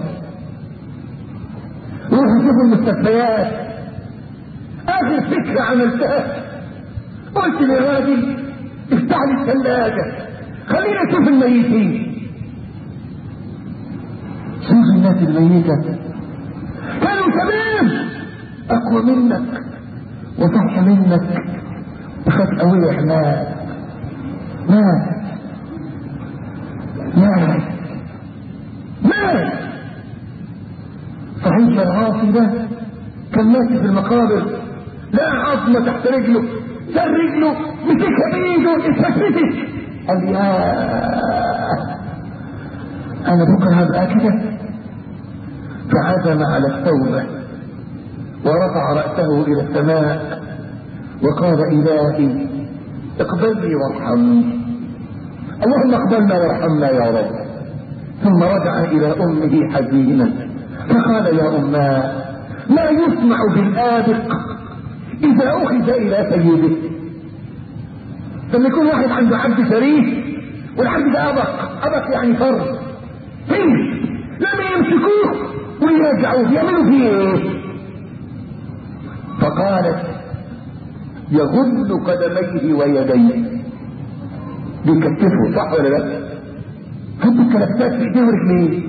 A: روحوا شوفوا المستشفيات. اخر فكرة عملتها قلت للراجل افتح لي الثلاجة خلينا نشوف الميتين. شوف الناس الميتة كانوا شباب اقوى منك وصح منك وفجأة وقع مات مات مات مات. صحيح العاصي ده كان ماشي في المقابر لقى عظمة تحت رجله، سر رجله مسكها بايده اتفتتت، قال يا انا بكره هبقى كده. فعزم على التوبة ورفع رأسه الى السماء وقال الهي اقبلني وارحمني، اللهم اقبلنا وارحمنا يا رب. ثم رجع الى امه حزينا فقال يا اماه ما يسمع بالآبق اذا اخذ الى سيده. لما يكون واحد عنده عبد شريف والعبد ده ابق، ابق يعني فرد فيه، لما يمسكوه ويرجعوه يعملوا فيه ايه؟ فقالت يغل قدميه ويديه، بيكتفه صح ولا لا؟ حط الكلفتات في ايديه ورجليه،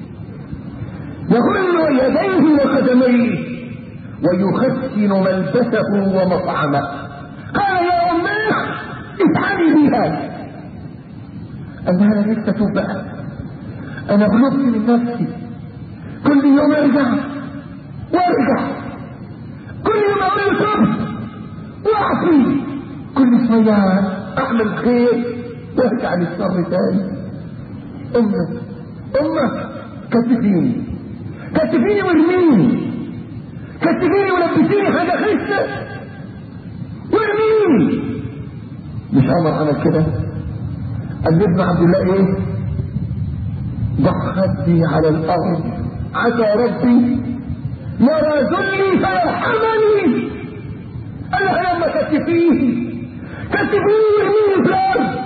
A: يغل يديه وقدميه ويخسن ملبسه ومطعمه. قال يا اماه افعلي بي هذا. قال لها انا لسه اتوب بقى، انا غلطت من نفسي، كل يوم ارجع وارجع، كل يوم اقول توب واعصي، كل شويه اعمل خير وارجع للشر تاني. امه امه كتفيني كتفيني وارميني، كتفيني ولبسيني حاجه خسه وارميني. مش عمر عمل كده؟ قال ابن عبد الله ايه؟ ضع خدي على الارض عسى ربي يرى ذلي فيرحمني. قال لها لما كتفيه كتفيه وارميني في الارض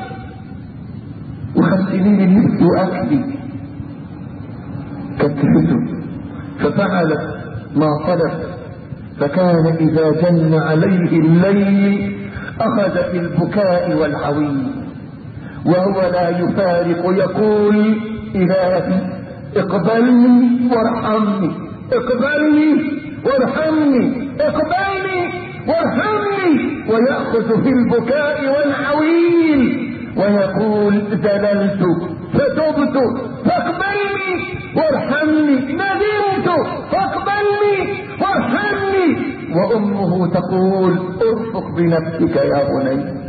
A: وخليني لبسي واكلي. كتفته ففعلت ما طلب، فكان اذا جن عليه الليل اخذ في البكاء والعويل وهو لا يفارق يقول الهي اقبلني وارحمني، اقبلني وارحمني، اقبلني وارحمني، ويأخذ في البكاء والعويل ويقول زللت فتبت فاقبلني وارحمني، ندمت فاقبلني وارحمني. وامه تقول ارفق بنفسك يا بني،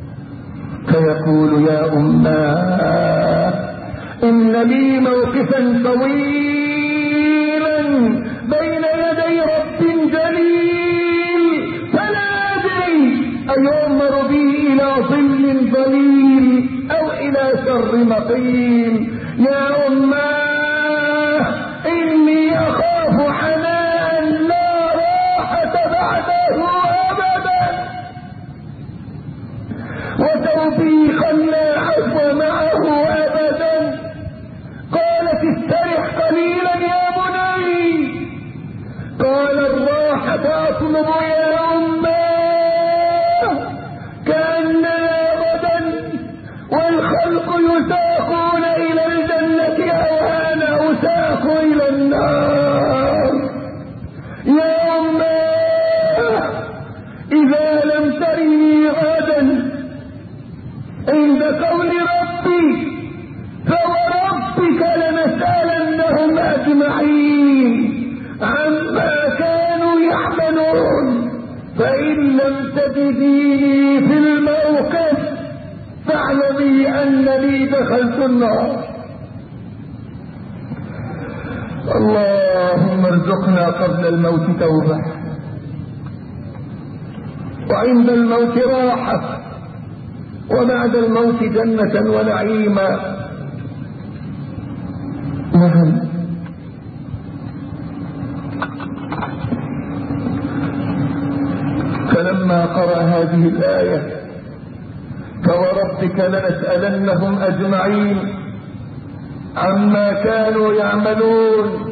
A: فيقول يا اماه ان لي موقفا طويلا بين يدي رب جليل فلا ادري ايؤمر بي الى ظل ظليل او الى شر مقيم. يا اماه اني اخاف عناء لا راحة بعده ابدا وتوبيخا لا عفو معه ابدا. قالت استرح قليلا يا بني. قال الراحة اطلب يا اماه كأننا غدا والخلق يساقون الى الجنة او انا اساق الى النار. يا اماه اذا لم ترني غدا عند قول ربي فوربك لنسألنهم اجمعين عما كانوا يعملون، فإن لم تجديني في الموقف فاعلمي أنني دخلت النار. اللهم ارزقنا قبل الموت توبة وعند الموت راحة وبعد الموت جنة ونعيما. نعم فلما قرأ هذه الآية فوربك لنسألنهم أجمعين عما كانوا يعملون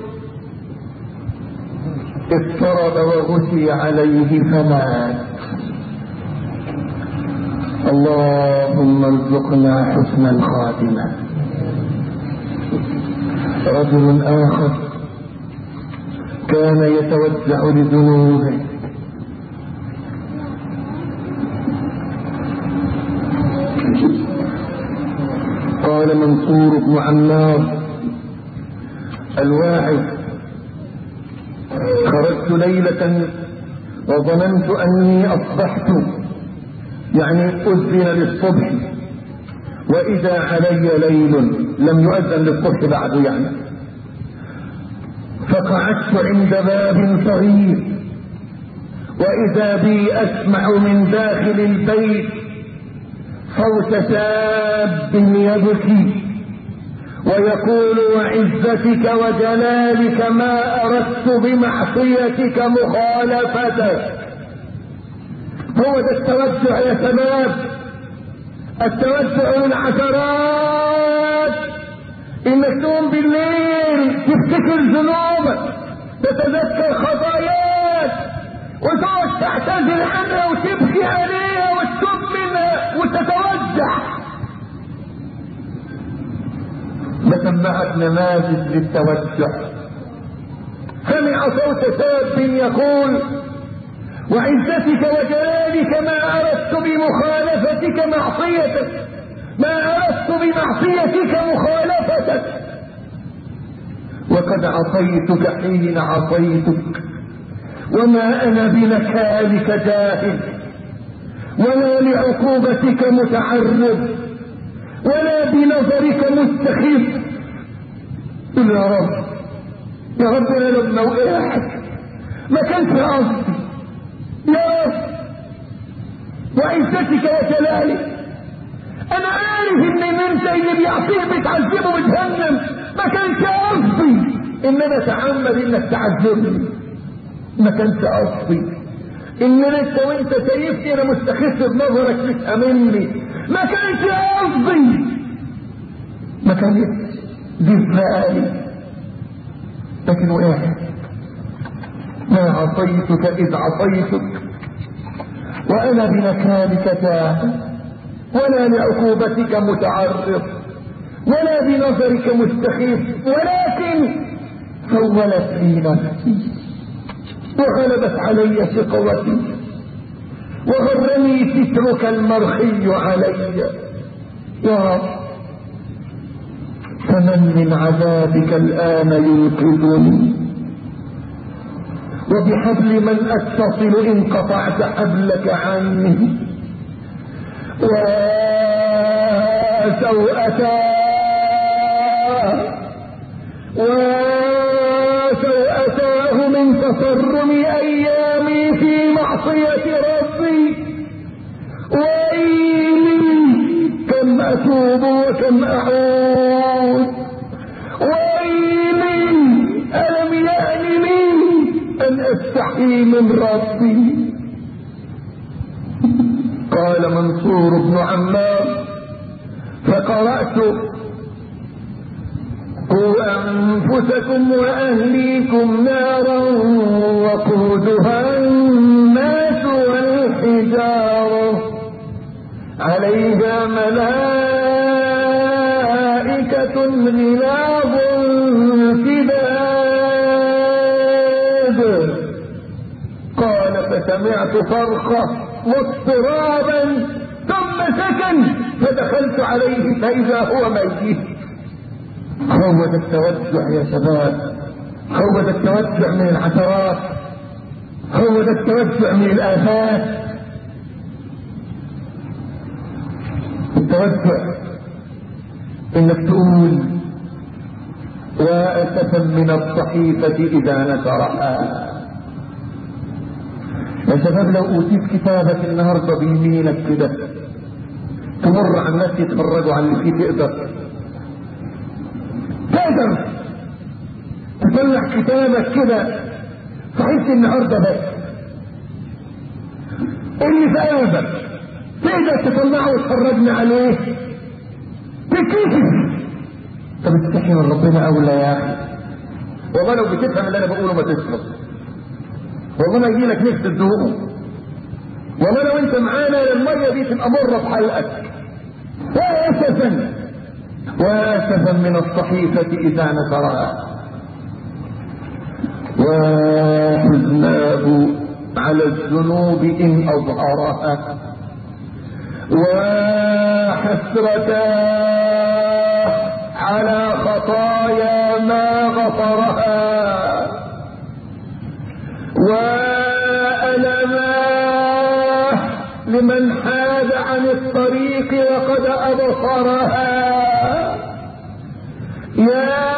A: اضطرب وغشي عليه فمات. اللهم ارزقنا حسن الخاتمة. رجل آخر كان يتوسع لذنوبه. قال منصور بن عمار الواعظ: خرجت ليلة وظننت أني أصبحت، يعني أذن للصبح، وإذا علي ليل لم يؤذن للصبح بعد يعني، فقعدت عند باب صغير، وإذا بي أسمع من داخل البيت صوت شاب يبكي ويقول: وعزتك وجلالك ما أردت بمعصيتك مخالفتك. هو ده التوسع يا شباب، التوسع من عثرات، انك تقوم بالليل تفتكر ذنوبك، تتذكر خطاياك، وتقعد تعتذر عنها وتبكي عليها وتتوب منها وتتوسع. بسمعك نماذج للتوسع. سمع صوت شاب يقول: وعزتك وجلالك ما أردت بمخالفتك معصيتك، ما أردت بمعصيتك مخالفتك، وقد عصيتك حين عصيتك، وما أنا بنكالك جاهل، ولا لعقوبتك متعرض، ولا بنظرك مستخف. قل يا رب، يا رب انا لما وقعت ما كانش قصدي يا رب، وعزتك وجلالك انا عارف ان انت اللي بيعصيه بتعذبه بجهنم، ما كانش قصدي ان انا اتعمد انك تعذبني، ما كانش قصدي ان انت وانت شايفني انا مستخف بنظرك مش امني، ما كانش قصدي، ما كانش دي فلاني، لكن وقعت. ما عصيتك اذ عصيتك، وانا بنكالك جاهل، ولا لعقوبتك متعرض، ولا بنظرك مستخف، ولكن سولت لي نفسي وغلبت علي شقوتي، وغرني سترك المرخي علي. يا رب، فمن من عذابك الآن ينقذني، وبحبل من أتصل إن قطعت حبلك عني. وسوءتاه وسوءتاه من تصرم أيامي في معصية ربي، ويلي كم أتوب وكم أعود، ويلي ألم يأن لي أن أستحي من ربي. قال منصور بن عمار: فقرأت: قوا أنفسكم وأهليكم نارا وقودها الناس والحجارة عليها ملائكة غلاظ شداد. قال: فسمعت صرخة واضطرابا ثم سكن، فدخلت عليه فإذا هو ميت. هو ده التوسع يا شباب، هو ده التوسع من العثرات، هو ده التوسع من الآفات. التوسع انك تقول: وأسفا من الصحيفة إذا نشرها. يا شباب، لو أوتيت كتابك النهارده بيمينك كده تمر على الناس يتفرجوا على اللي فيه، تقدر تقدر تطلع كتابك كده صحيح النهارده بس اللي في قلبك تقدر تطلعه وتفرجنا عليه، تتكسف. طب تستحي من ربنا اولى يا اخي، والله لو بتفهم اللي انا بقوله ما تسكت، والله ما يجيلك نفس تدوقه، والله لو انت معانا الميه دي تبقى مره في حلقك. واسفا واسفا من الصحيفه اذا نشرها. وحزناه على الذنوب إن أظهرها، وحسرتاه على خطايا ما غفرها، وألماه لمن حاد عن الطريق وقد أبصرها. يا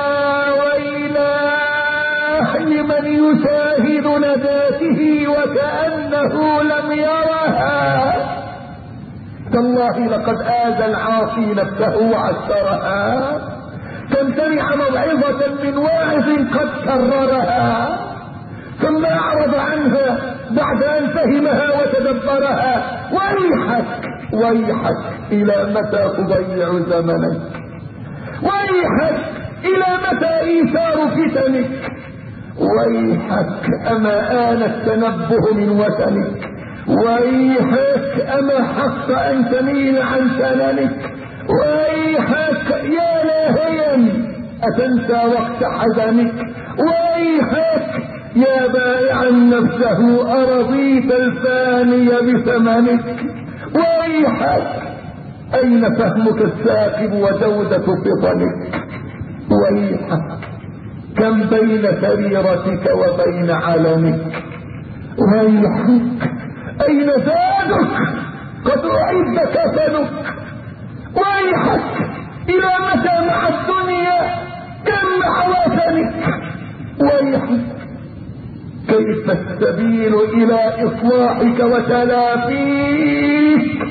A: ويلاه لمن يشاهد نداته وكأنه لم يرها. تالله لقد آذى العاصي نفسه وعسرها، كم سمع موعظة من واعظ قد كررها ثم أعرض عنها بعد أن فهمها وتدبرها. ويحك ويحك إلى متى تضيع زمنك؟ ويحك إلى متى إيثار فتنك؟ ويحك أما آن التنبه من وثنك؟ ويحك أما حق أن تميل عن سننك؟ ويحك يا لاهيا أتنسى وقت حزنك؟ ويحك يا بائعا نفسه أرضيت الفاني بثمنك؟ ويحك أين فهمك الثاقب وجودة فطنك؟ ويحك كم بين سريرتك وبين علمك؟ ويحك أين زادك قد أعد كفنك؟ ويحك إلى متى مع الدنيا كم مع وثنك؟ ويحك كيف السبيل إلى إصلاحك وتلافيك؟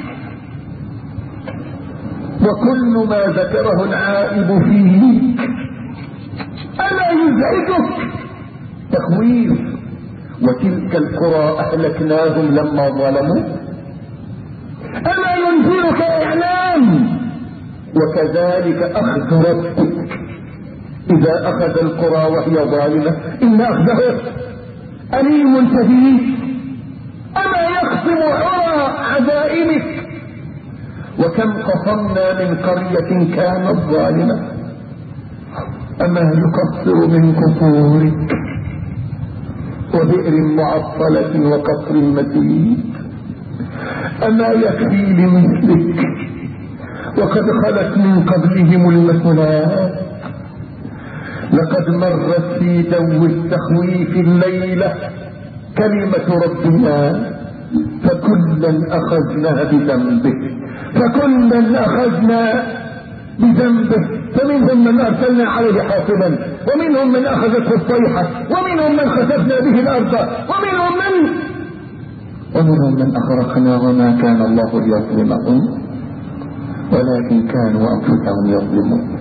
A: وكل ما ذكره العائب فيك ألا يزعجك؟ تخويف. وتلك القرى أهلكناهم لما ظلموا ألا ينزلك إعلام؟ وكذلك أخذ ربك إذا أخذ القرى وهي ظالمة إن أخذه أليم شديد. أما يخصم عرى عزائمك؟ وكم قصمنا من قرية كانت ظالمة أما يقصر من كفورك وبئر معطلة وقصر متين؟ أما يكفي لمثلك وقد خلت من قبلهم المثلات؟ لقد مرت في جو التخويف الليلة كلمة ربنا فكلا أخذنا بذنبه، فكلا أخذنا بذنبه. فمنهم من أرسلنا عليه حاصبا، ومنهم من أخذته الصيحة، ومنهم من خسفنا به الأرض، ومنهم من ومنهم من أغرقنا وما كان الله ليظلمهم ولكن كانوا أنفسهم يظلمون.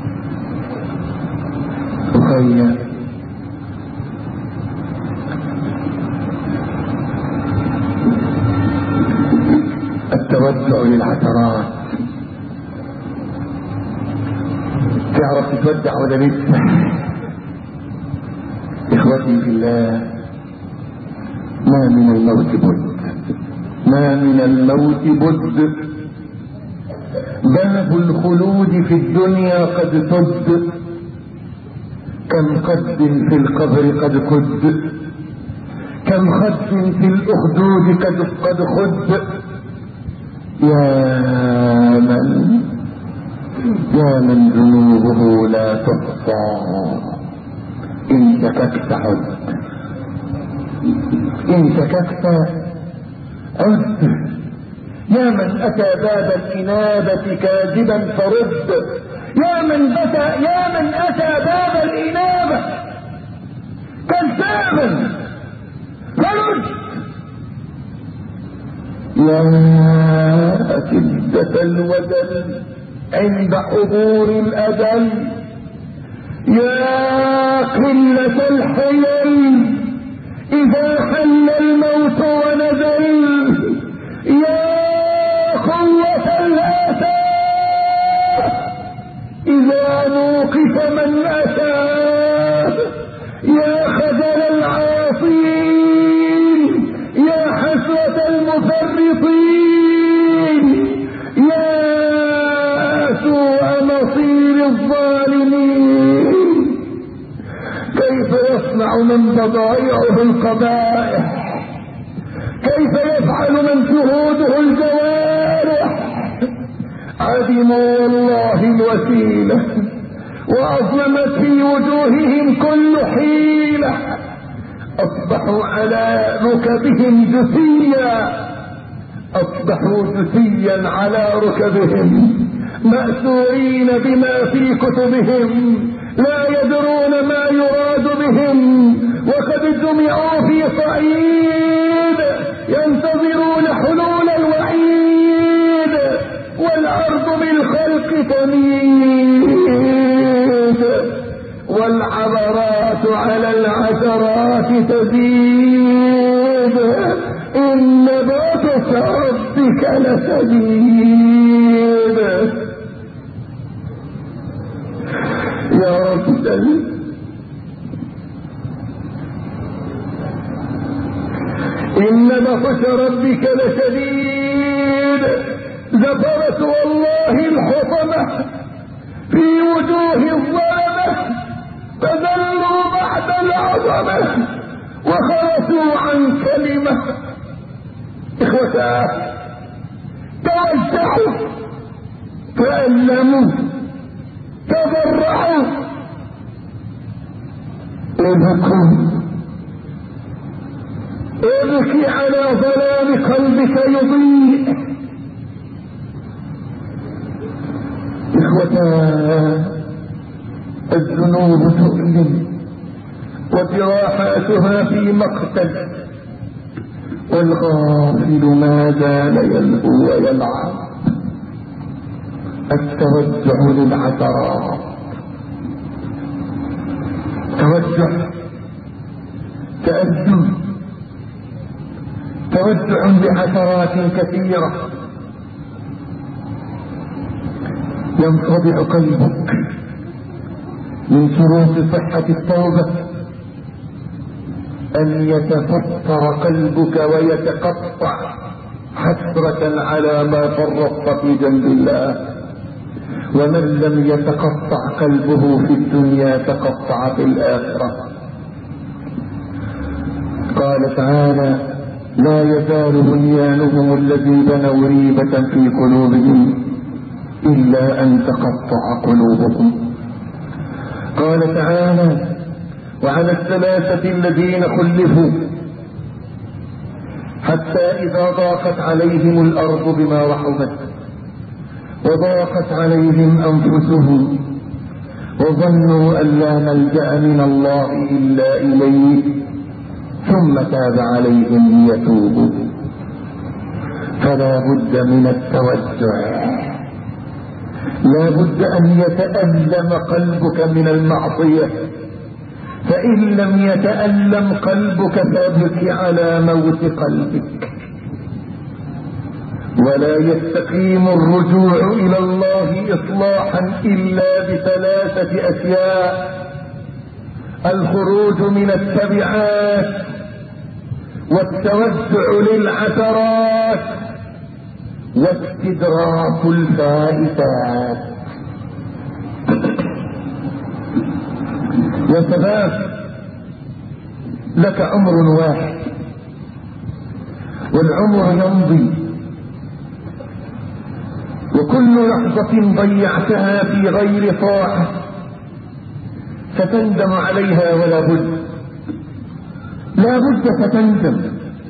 A: أخي التودع للعثرات، تعرف تتودع ولا لسه؟ إخوتي في الله، ما من الموت بد، ما من الموت بد. باب الخلود في الدنيا قد سد، كم قد في القبر قد قد، كم خد في الأخدود قد قد خد. يا من يا من ذنوبه لا تحصى إن شككت عد، إن شككت عد. يا من أتى باب الإنابة كاذبا فرد، يا من بتا يا من أتى باب الإنابة كذابا فرد. يا شدة الودل عند حضور الأجل، يا قلة الحيل إذا حل الموت ونزل، يا قوة الأسى إذا موقف من أتى، يا خجل العاصين، يا حسرة المفرطين، يا سوء مصير الظالمين. كيف يصنع من بضائعه القبائح، كيف يفعل من جهوده الجوارح. عدموا والله الوسيلة وأظلمت في وجوههم كل حيلة، أصبحوا على ركبهم جثيا، أصبحوا جثيا على ركبهم، مأسورين بما في كتبهم، لا يدرون ما يراد بهم، وقد جمعوا في صعيد ينتظرون حلول الوعيد، والأرض بالخلق تميد، والعبرات على العثرات تزيد، إن بطش ربك لشديد. يا رب سلم. إن بطش ربك لشديد، زفرت والله الحطمة في وجوه الظلمة، فذلوا بعد العظمة وخرسوا عن كلمة. إخوتاه توجعوا، تألموا، تضرعوا، ابكوا، ابكي على ظلام قلبك يضيء. إخوتاه الذنوب تؤلم وجراحاتها في مقتل، والغافل ما زال يلهو ويلعب. التوجع للعثرات، توجع، تأذن، توجع بعثرات كثيرة. ينطبع قلبك من شروط صحة التوبة أن يتفطر قلبك ويتقطع حسرة على ما فرطت في جنب الله. ومن لم يتقطع قلبه في الدنيا تقطع في الآخرة. قال تعالى: لا يزال بنيانهم الذي بنوا ريبة في قلوبهم إلا أن تقطع قلوبهم. قال تعالى: وعلى الثلاثة الذين خلفوا حتى إذا ضاقت عليهم الأرض بما رحبت وضاقت عليهم أنفسهم وظنوا أن لا ملجأ من الله إلا إليه ثم تاب عليهم ليتوبوا. فلا بد من التوجع، لا بد أن يتألم قلبك من المعصية، فإن لم يتألم قلبك فابك على موت قلبك. ولا يستقيم الرجوع إلى الله إصلاحا إلا بثلاثة أشياء: الخروج من التبعات، والتوسع للعثرات، واستدراك الفائتات. يا شباب، لك عمر واحد والعمر يمضي، وكل لحظة ضيعتها في غير طاعة ستندم عليها، ولا بد لا بد ستندم،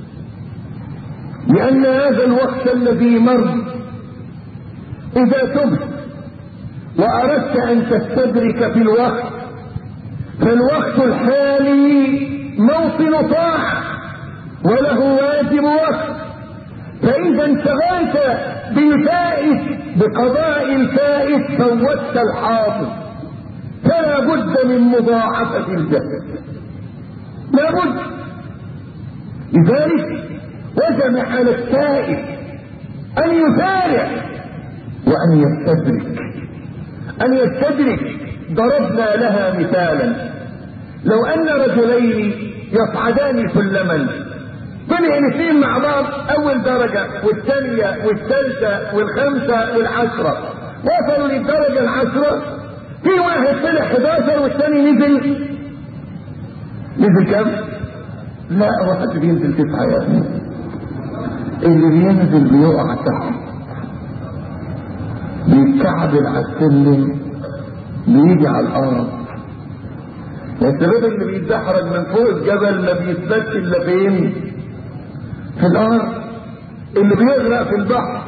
A: لأن هذا الوقت الذي مر إذا تبت وأردت أن تستدرك في الوقت، فالوقت الحالي موطن طاعة وله واجب وقت. فإذا انشغلت بالفائت بقضاء الفائت فوتت الحاضر، فلا بد من مضاعفة الجهد، لا بد. لذلك وجب على التائب أن يسارع وأن يستدرك، أن يستدرك. ضربنا لها مثالا: لو أن رجلين يصعدان سلما، طلع الاثنين مع بعض أول درجة والثانية والثالثة والخامسة والعشرة، وصلوا للدرجة العشرة، في واحد طلع حداشر والثاني نزل نزل كم؟ لا هو حد بينزل تسعة يا ابني، اللي بينزل بيقع تحت، بيتكعبل على السلم، بيجي على الارض. الشباب اللي بيتدحرج من فوق الجبل ما بيثبتش الا فين؟ في الارض. اللي بيغرق في البحر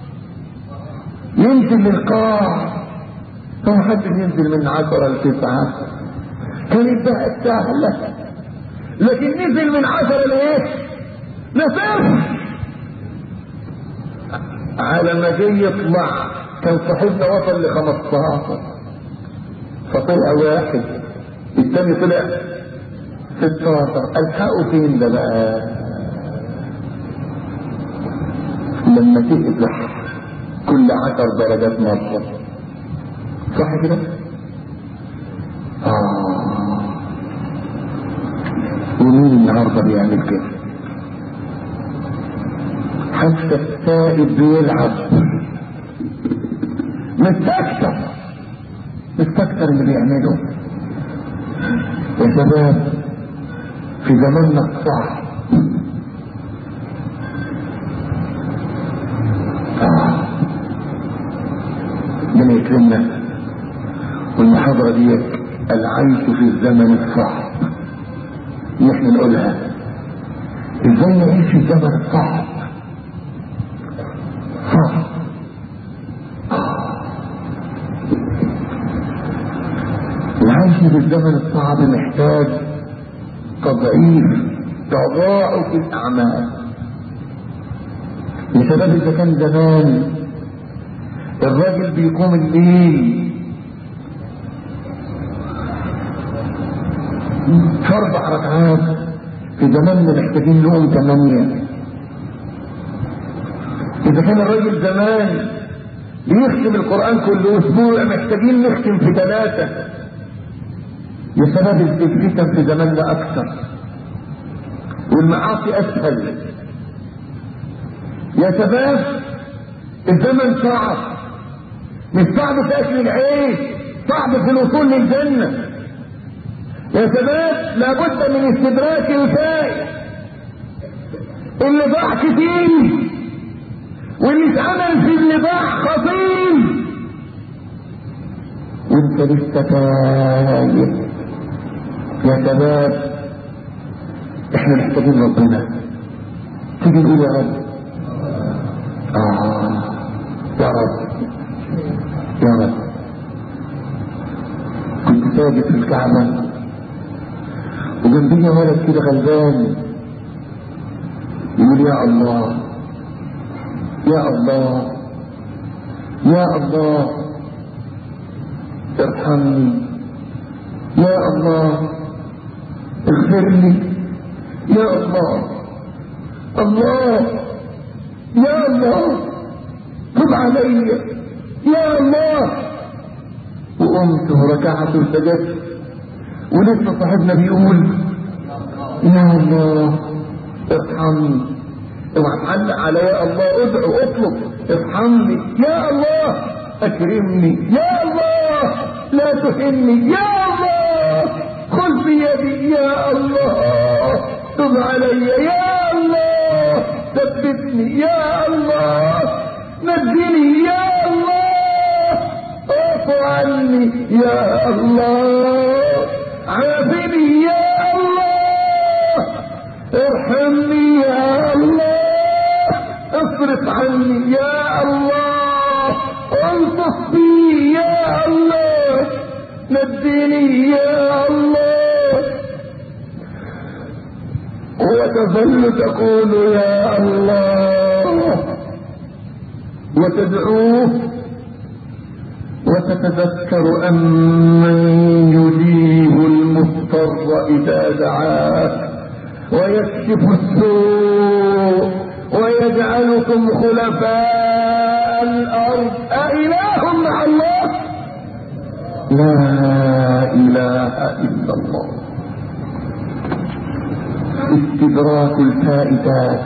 A: ينزل للقاع. هو حد بينزل من عشرة لتسعة؟ كانت بقى سهلة، لكن نزل من عشرة لايه؟ لصفر. على ما جاي يطلع كان صاحبنا وصل ل خمستاشر، فطلع واحد، الثاني طلع ستاشر. الحقوا فين ده بقى؟ لما تقدح كل عشر درجات مرة، صح كده؟ آه. ومين النهارده بيعمل كده؟ حتى السائد بيلعب مستكتر مستكتر اللي بيعمله. يا شباب في زماننا الصعب آه. ربنا يكرمنا. والمحاضرة دي العيش في الزمن الصعب، نحن نقولها ازاي نعيش في الزمن الصعب. صعب العيش في الزمن الصعب محتاج تضعيف، تضاعف الأعمال. يا شباب إذا كان زمان الراجل بيقوم الليل في أربع ركعات، في زماننا محتاجين نقوم ثمانية. إذا كان الراجل زمان بيختم القرآن كل أسبوع، محتاجين نختم في ثلاثة. يا شباب الفتن في زماننا أكثر والمعاصي أسهل. يا شباب الزمن صعب، مش صعب في أكل العيش، صعب في الوصول للجنة. يا شباب لابد من استدراك الفائز. اللي ضاع كتير واللي اتعمل في اللي ضاع خطير، وانت لسه تايه. يا شباب احنا محتاجين ربنا. تيجي نقول يا رب. اه يا رب يا رب. كنت ساجد في الكعبة وجنبي ولد كده غلبان يقول يا الله يا الله يا الله ارحمني، يا الله اغفر لي، يا الله الله يا الله تب علي يا الله. وقمت وركعت وسجدت ولسه صاحبنا بيقول يا الله ارحمني. اوعى تعلق على يا الله، ادعو اطلب ارحمني، يا الله اكرمني، يا الله لا تهني، يا الله خذ بيدي، يا الله تب علي، يا الله ثبتني، يا الله نجني، يا الله اعف عني، يا الله عافني، يا الله ارحمني، يا الله اصرف عني، يا الله انصف بي، يا الله نجني، يا الله. وتظل تقول يا الله وتدعوه وتتذكر أمن يجيب المضطر إذا دعاه ويكشف السوء ويجعلكم خلفاء الأرض. أإله مع الله؟ لا إله إلا الله. استدراك الفائدات.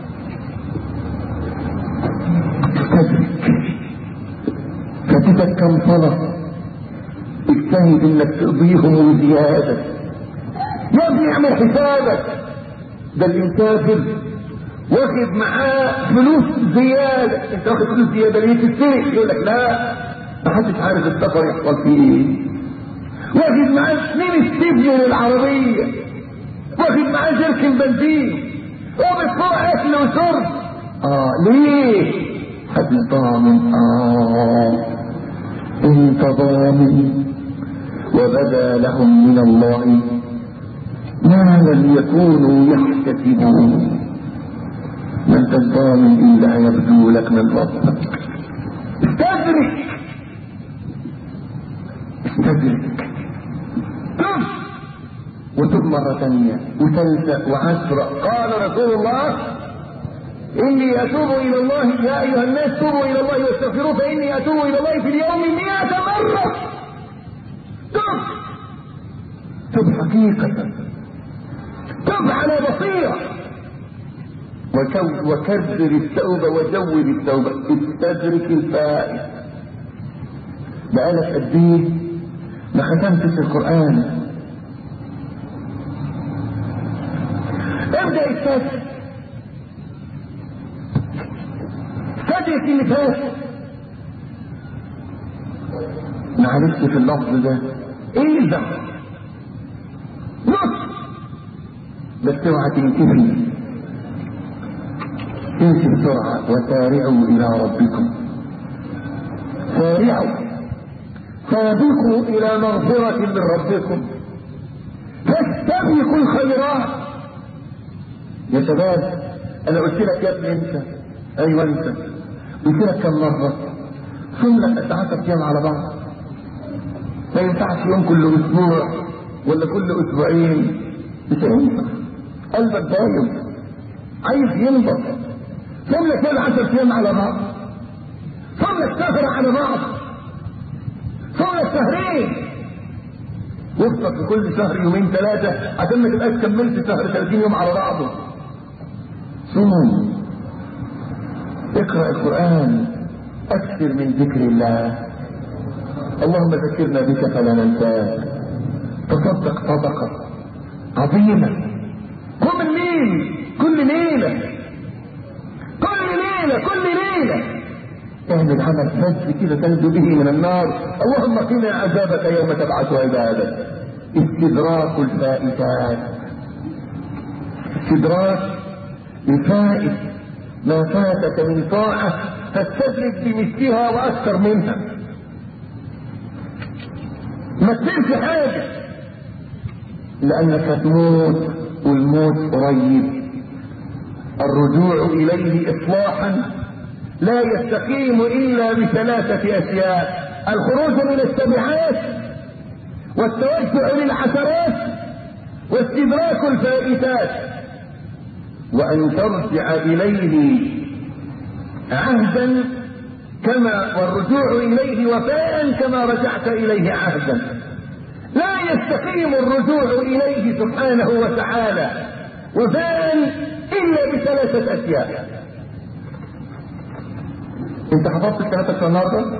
A: تدرك فاتتك كم صلاة، اجتهد انك تقضيهم وزيادة. يا ابني اعمل حسابك، ده اللي مسافر واخد معاه فلوس زياده، انت واخد فلوس زياده ليه تستلف؟ يقول لك لا ما حدش عارف السفر يحصل فيه ايه. واخد معاه اثنين استبن للعربيه، واخد معاه جركن بنزين، وبالطبع اكل وشرب. اه ليه؟ حد ضامن؟ اه انت ضامن. وبدا لهم من الله ما لم يكونوا يحتسبون. ما انت الضامن الا يبدو لك من ربك. استدرك استدرك تب وتب مرة ثانية وثالثة وعشرة. قال رسول الله إني أتوب إلى الله، يا أيها الناس توبوا إلى الله واستغفروه فإني أتوب إلى الله في اليوم مئة مرة. تب تب حقيقة، تب على بصيرة، وكرر التوبة وزود التوبة. استدرك الفائز. بقالك قد ايه ما ختمتش القرآن؟ ابدأ استدرك، استدرك اللي فات. معلش في اللفظ ده الزم نص بس اوعى تنتهي. امشي بسرعة وسارعوا الى ربكم، سارعوا سابقوا الى مغفرة من ربكم، فاستبقوا الخيرات. يا شباب انا قلت لك يا ابني انت، ايوه انت قلت لك كم مرة صم لك عشرة ايام على بعض. ما ينفعش يوم كل اسبوع ولا كل اسبوعين، مش هينفع. قلبك دايم عايز ينضف. صم لك كل عشرة ايام على بعض، صم لك شهر على بعض، صم لك شهرين، وفق في كل شهر يومين ثلاثة عشان ما تبقاش كملت شهر ثلاثين يوم على بعضه. صوم، اقرأ القرآن، اكثر من ذكر الله. اللهم ذكرنا بك فلا ننساك. تصدق صدقة عظيمة، قم الليل كل ليلة، كل ليلة كل ليلة اعمل عمل بس كده تنجو به من النار. اللهم قنا عذابك يوم تبعث عبادك. استدراك الفائتات، استدراك الفائت ما فاتك من طاعة فاستدرك بمثلها واكثر منها. ما تنسى حاجة لانك تموت والموت قريب. الرجوع اليه اصلاحا لا يستقيم الا بثلاثة اشياء: الخروج من التبعات، والتوسع للعثرات، واستدراك الفائتات. وان ترجع اليه عهدا كما والرجوع اليه وفاء كما رجعت اليه عهدا. لا يستقيم الرجوع اليه سبحانه وتعالى وفاء الا بثلاثة اشياء. انت حفظت الثلاثة في النهارده؟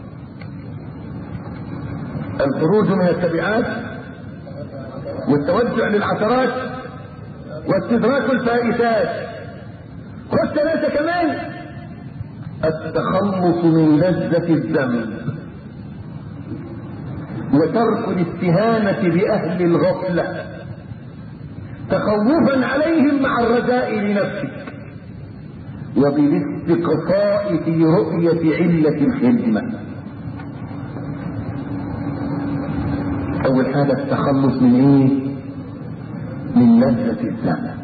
A: الخروج من التبعات، والتوجع للعثرات، واستدراك الفائتات. خذ ثلاثة كمان: التخلص من لذة الذنب، وترك الاستهانة بأهل الغفلة تخوفا عليهم مع الرجاء لنفسك، وبالاستقصاء في رؤية علة الخدمة. أول حاجة التخلص من إيه؟ من لذة الذنب.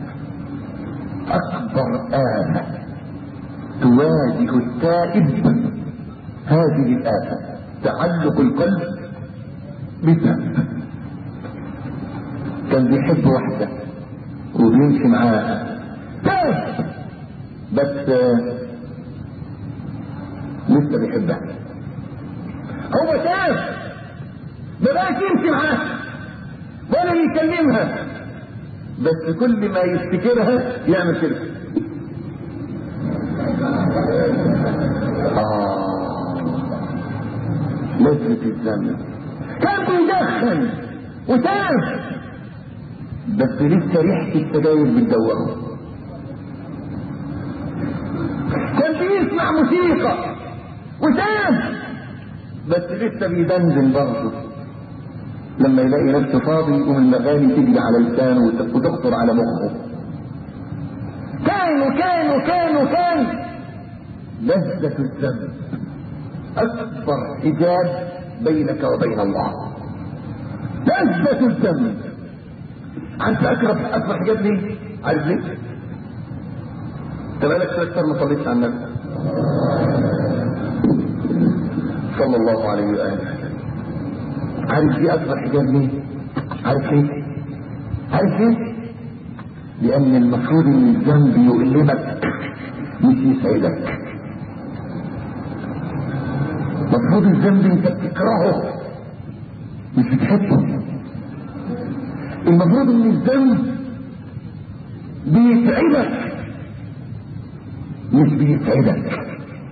A: أكبر آفة تواجه التائب هذه الآفة، تعلق القلب بالذنب. كان بيحب واحدة وبيمشي معاها، تائب بس لسه بيحبها. هو تائب بلاش يمشي معاها ولا يكلمها، بس كل ما يفتكرها يعمل كده. آه لذة الذنب. كان بيدخن وتاب بس لسه ريحة السجاير بتدوره. كان بيسمع موسيقى وتاب بس لسه بيدندن برضه. لما يلاقي نفسه فاضي يقوم الاغاني تجري على لسانه وتخطر على مخه. كان وكان وكان وكان لذة الذنب اكبر حجاب بينك وبين الله. لذة الذنب. عارف اكبر اكبر حجاب ليه؟ عارف ليه؟ تبقى لك اكثر ما صليتش على النبي صلى الله عليه واله. عارف ليه اكبر حجاب ليه؟ عارف ليه؟ عارف ليه؟ لان المفروض ان الذنب يؤلمك مش يسعدك. المفروض الذنب انت بتكرهه مش بتحبه. المفروض ان الذنب بيتعبك مش بيسعدك.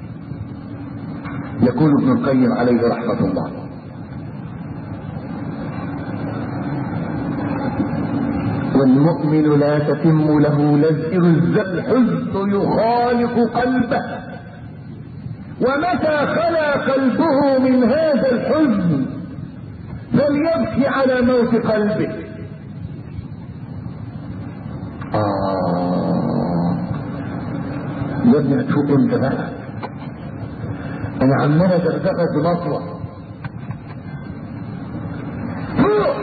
A: يقول ابن القيم عليه رحمة الله: والمؤمن لا تتم له لذة الحزن يخالق قلبه، ومتى خلا قلبه من هذا الحزن فليبكي على موت قلبه. آه يا ابني هتفوق انت بقى. انا عمال ادغدغك بمطوة. فوق.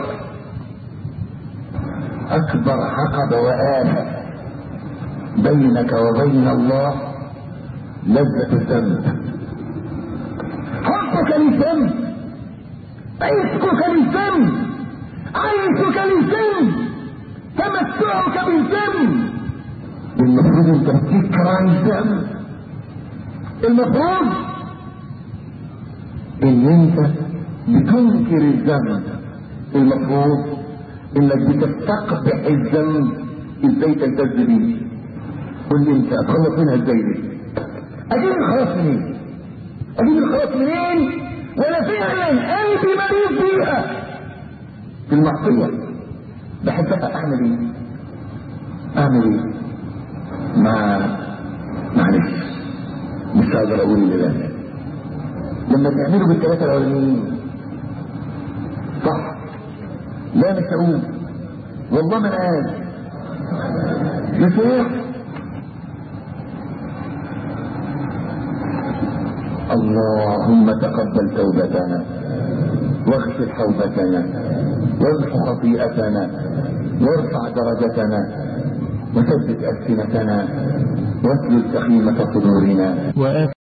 A: اكبر عقبة وآفة بينك وبين الله لذة الذنب. حبك للذنب، عشقك للذنب، عيشك للذنب، تمتعك بالذنب. المفروض انت بتكره الذنب. المفروض ان انت بتنكر الذنب. المفروض انك بتستقبح الذنب ازاي تلتز بيه. قل لي انت اتخلص منها ازاي دي؟ اجيب الخلاص منين؟ اجيب الخلاص منين ولا فعلا قلبي مريض بيها؟ في المعصية بحبها. اعمل ايه؟ اعمل ايه؟ ما معلش مش هقدر اقول اللي ده. لما تعملوا بالثلاثة الاولانيين صح؟ لا مش هقول والله ما انا قال مش هيك. اللهم تقبل توبتنا واغفر حوبتنا وامحو خطيئتنا وارفع درجتنا وثبت ألسنتنا واسلل سخيمة صدورنا.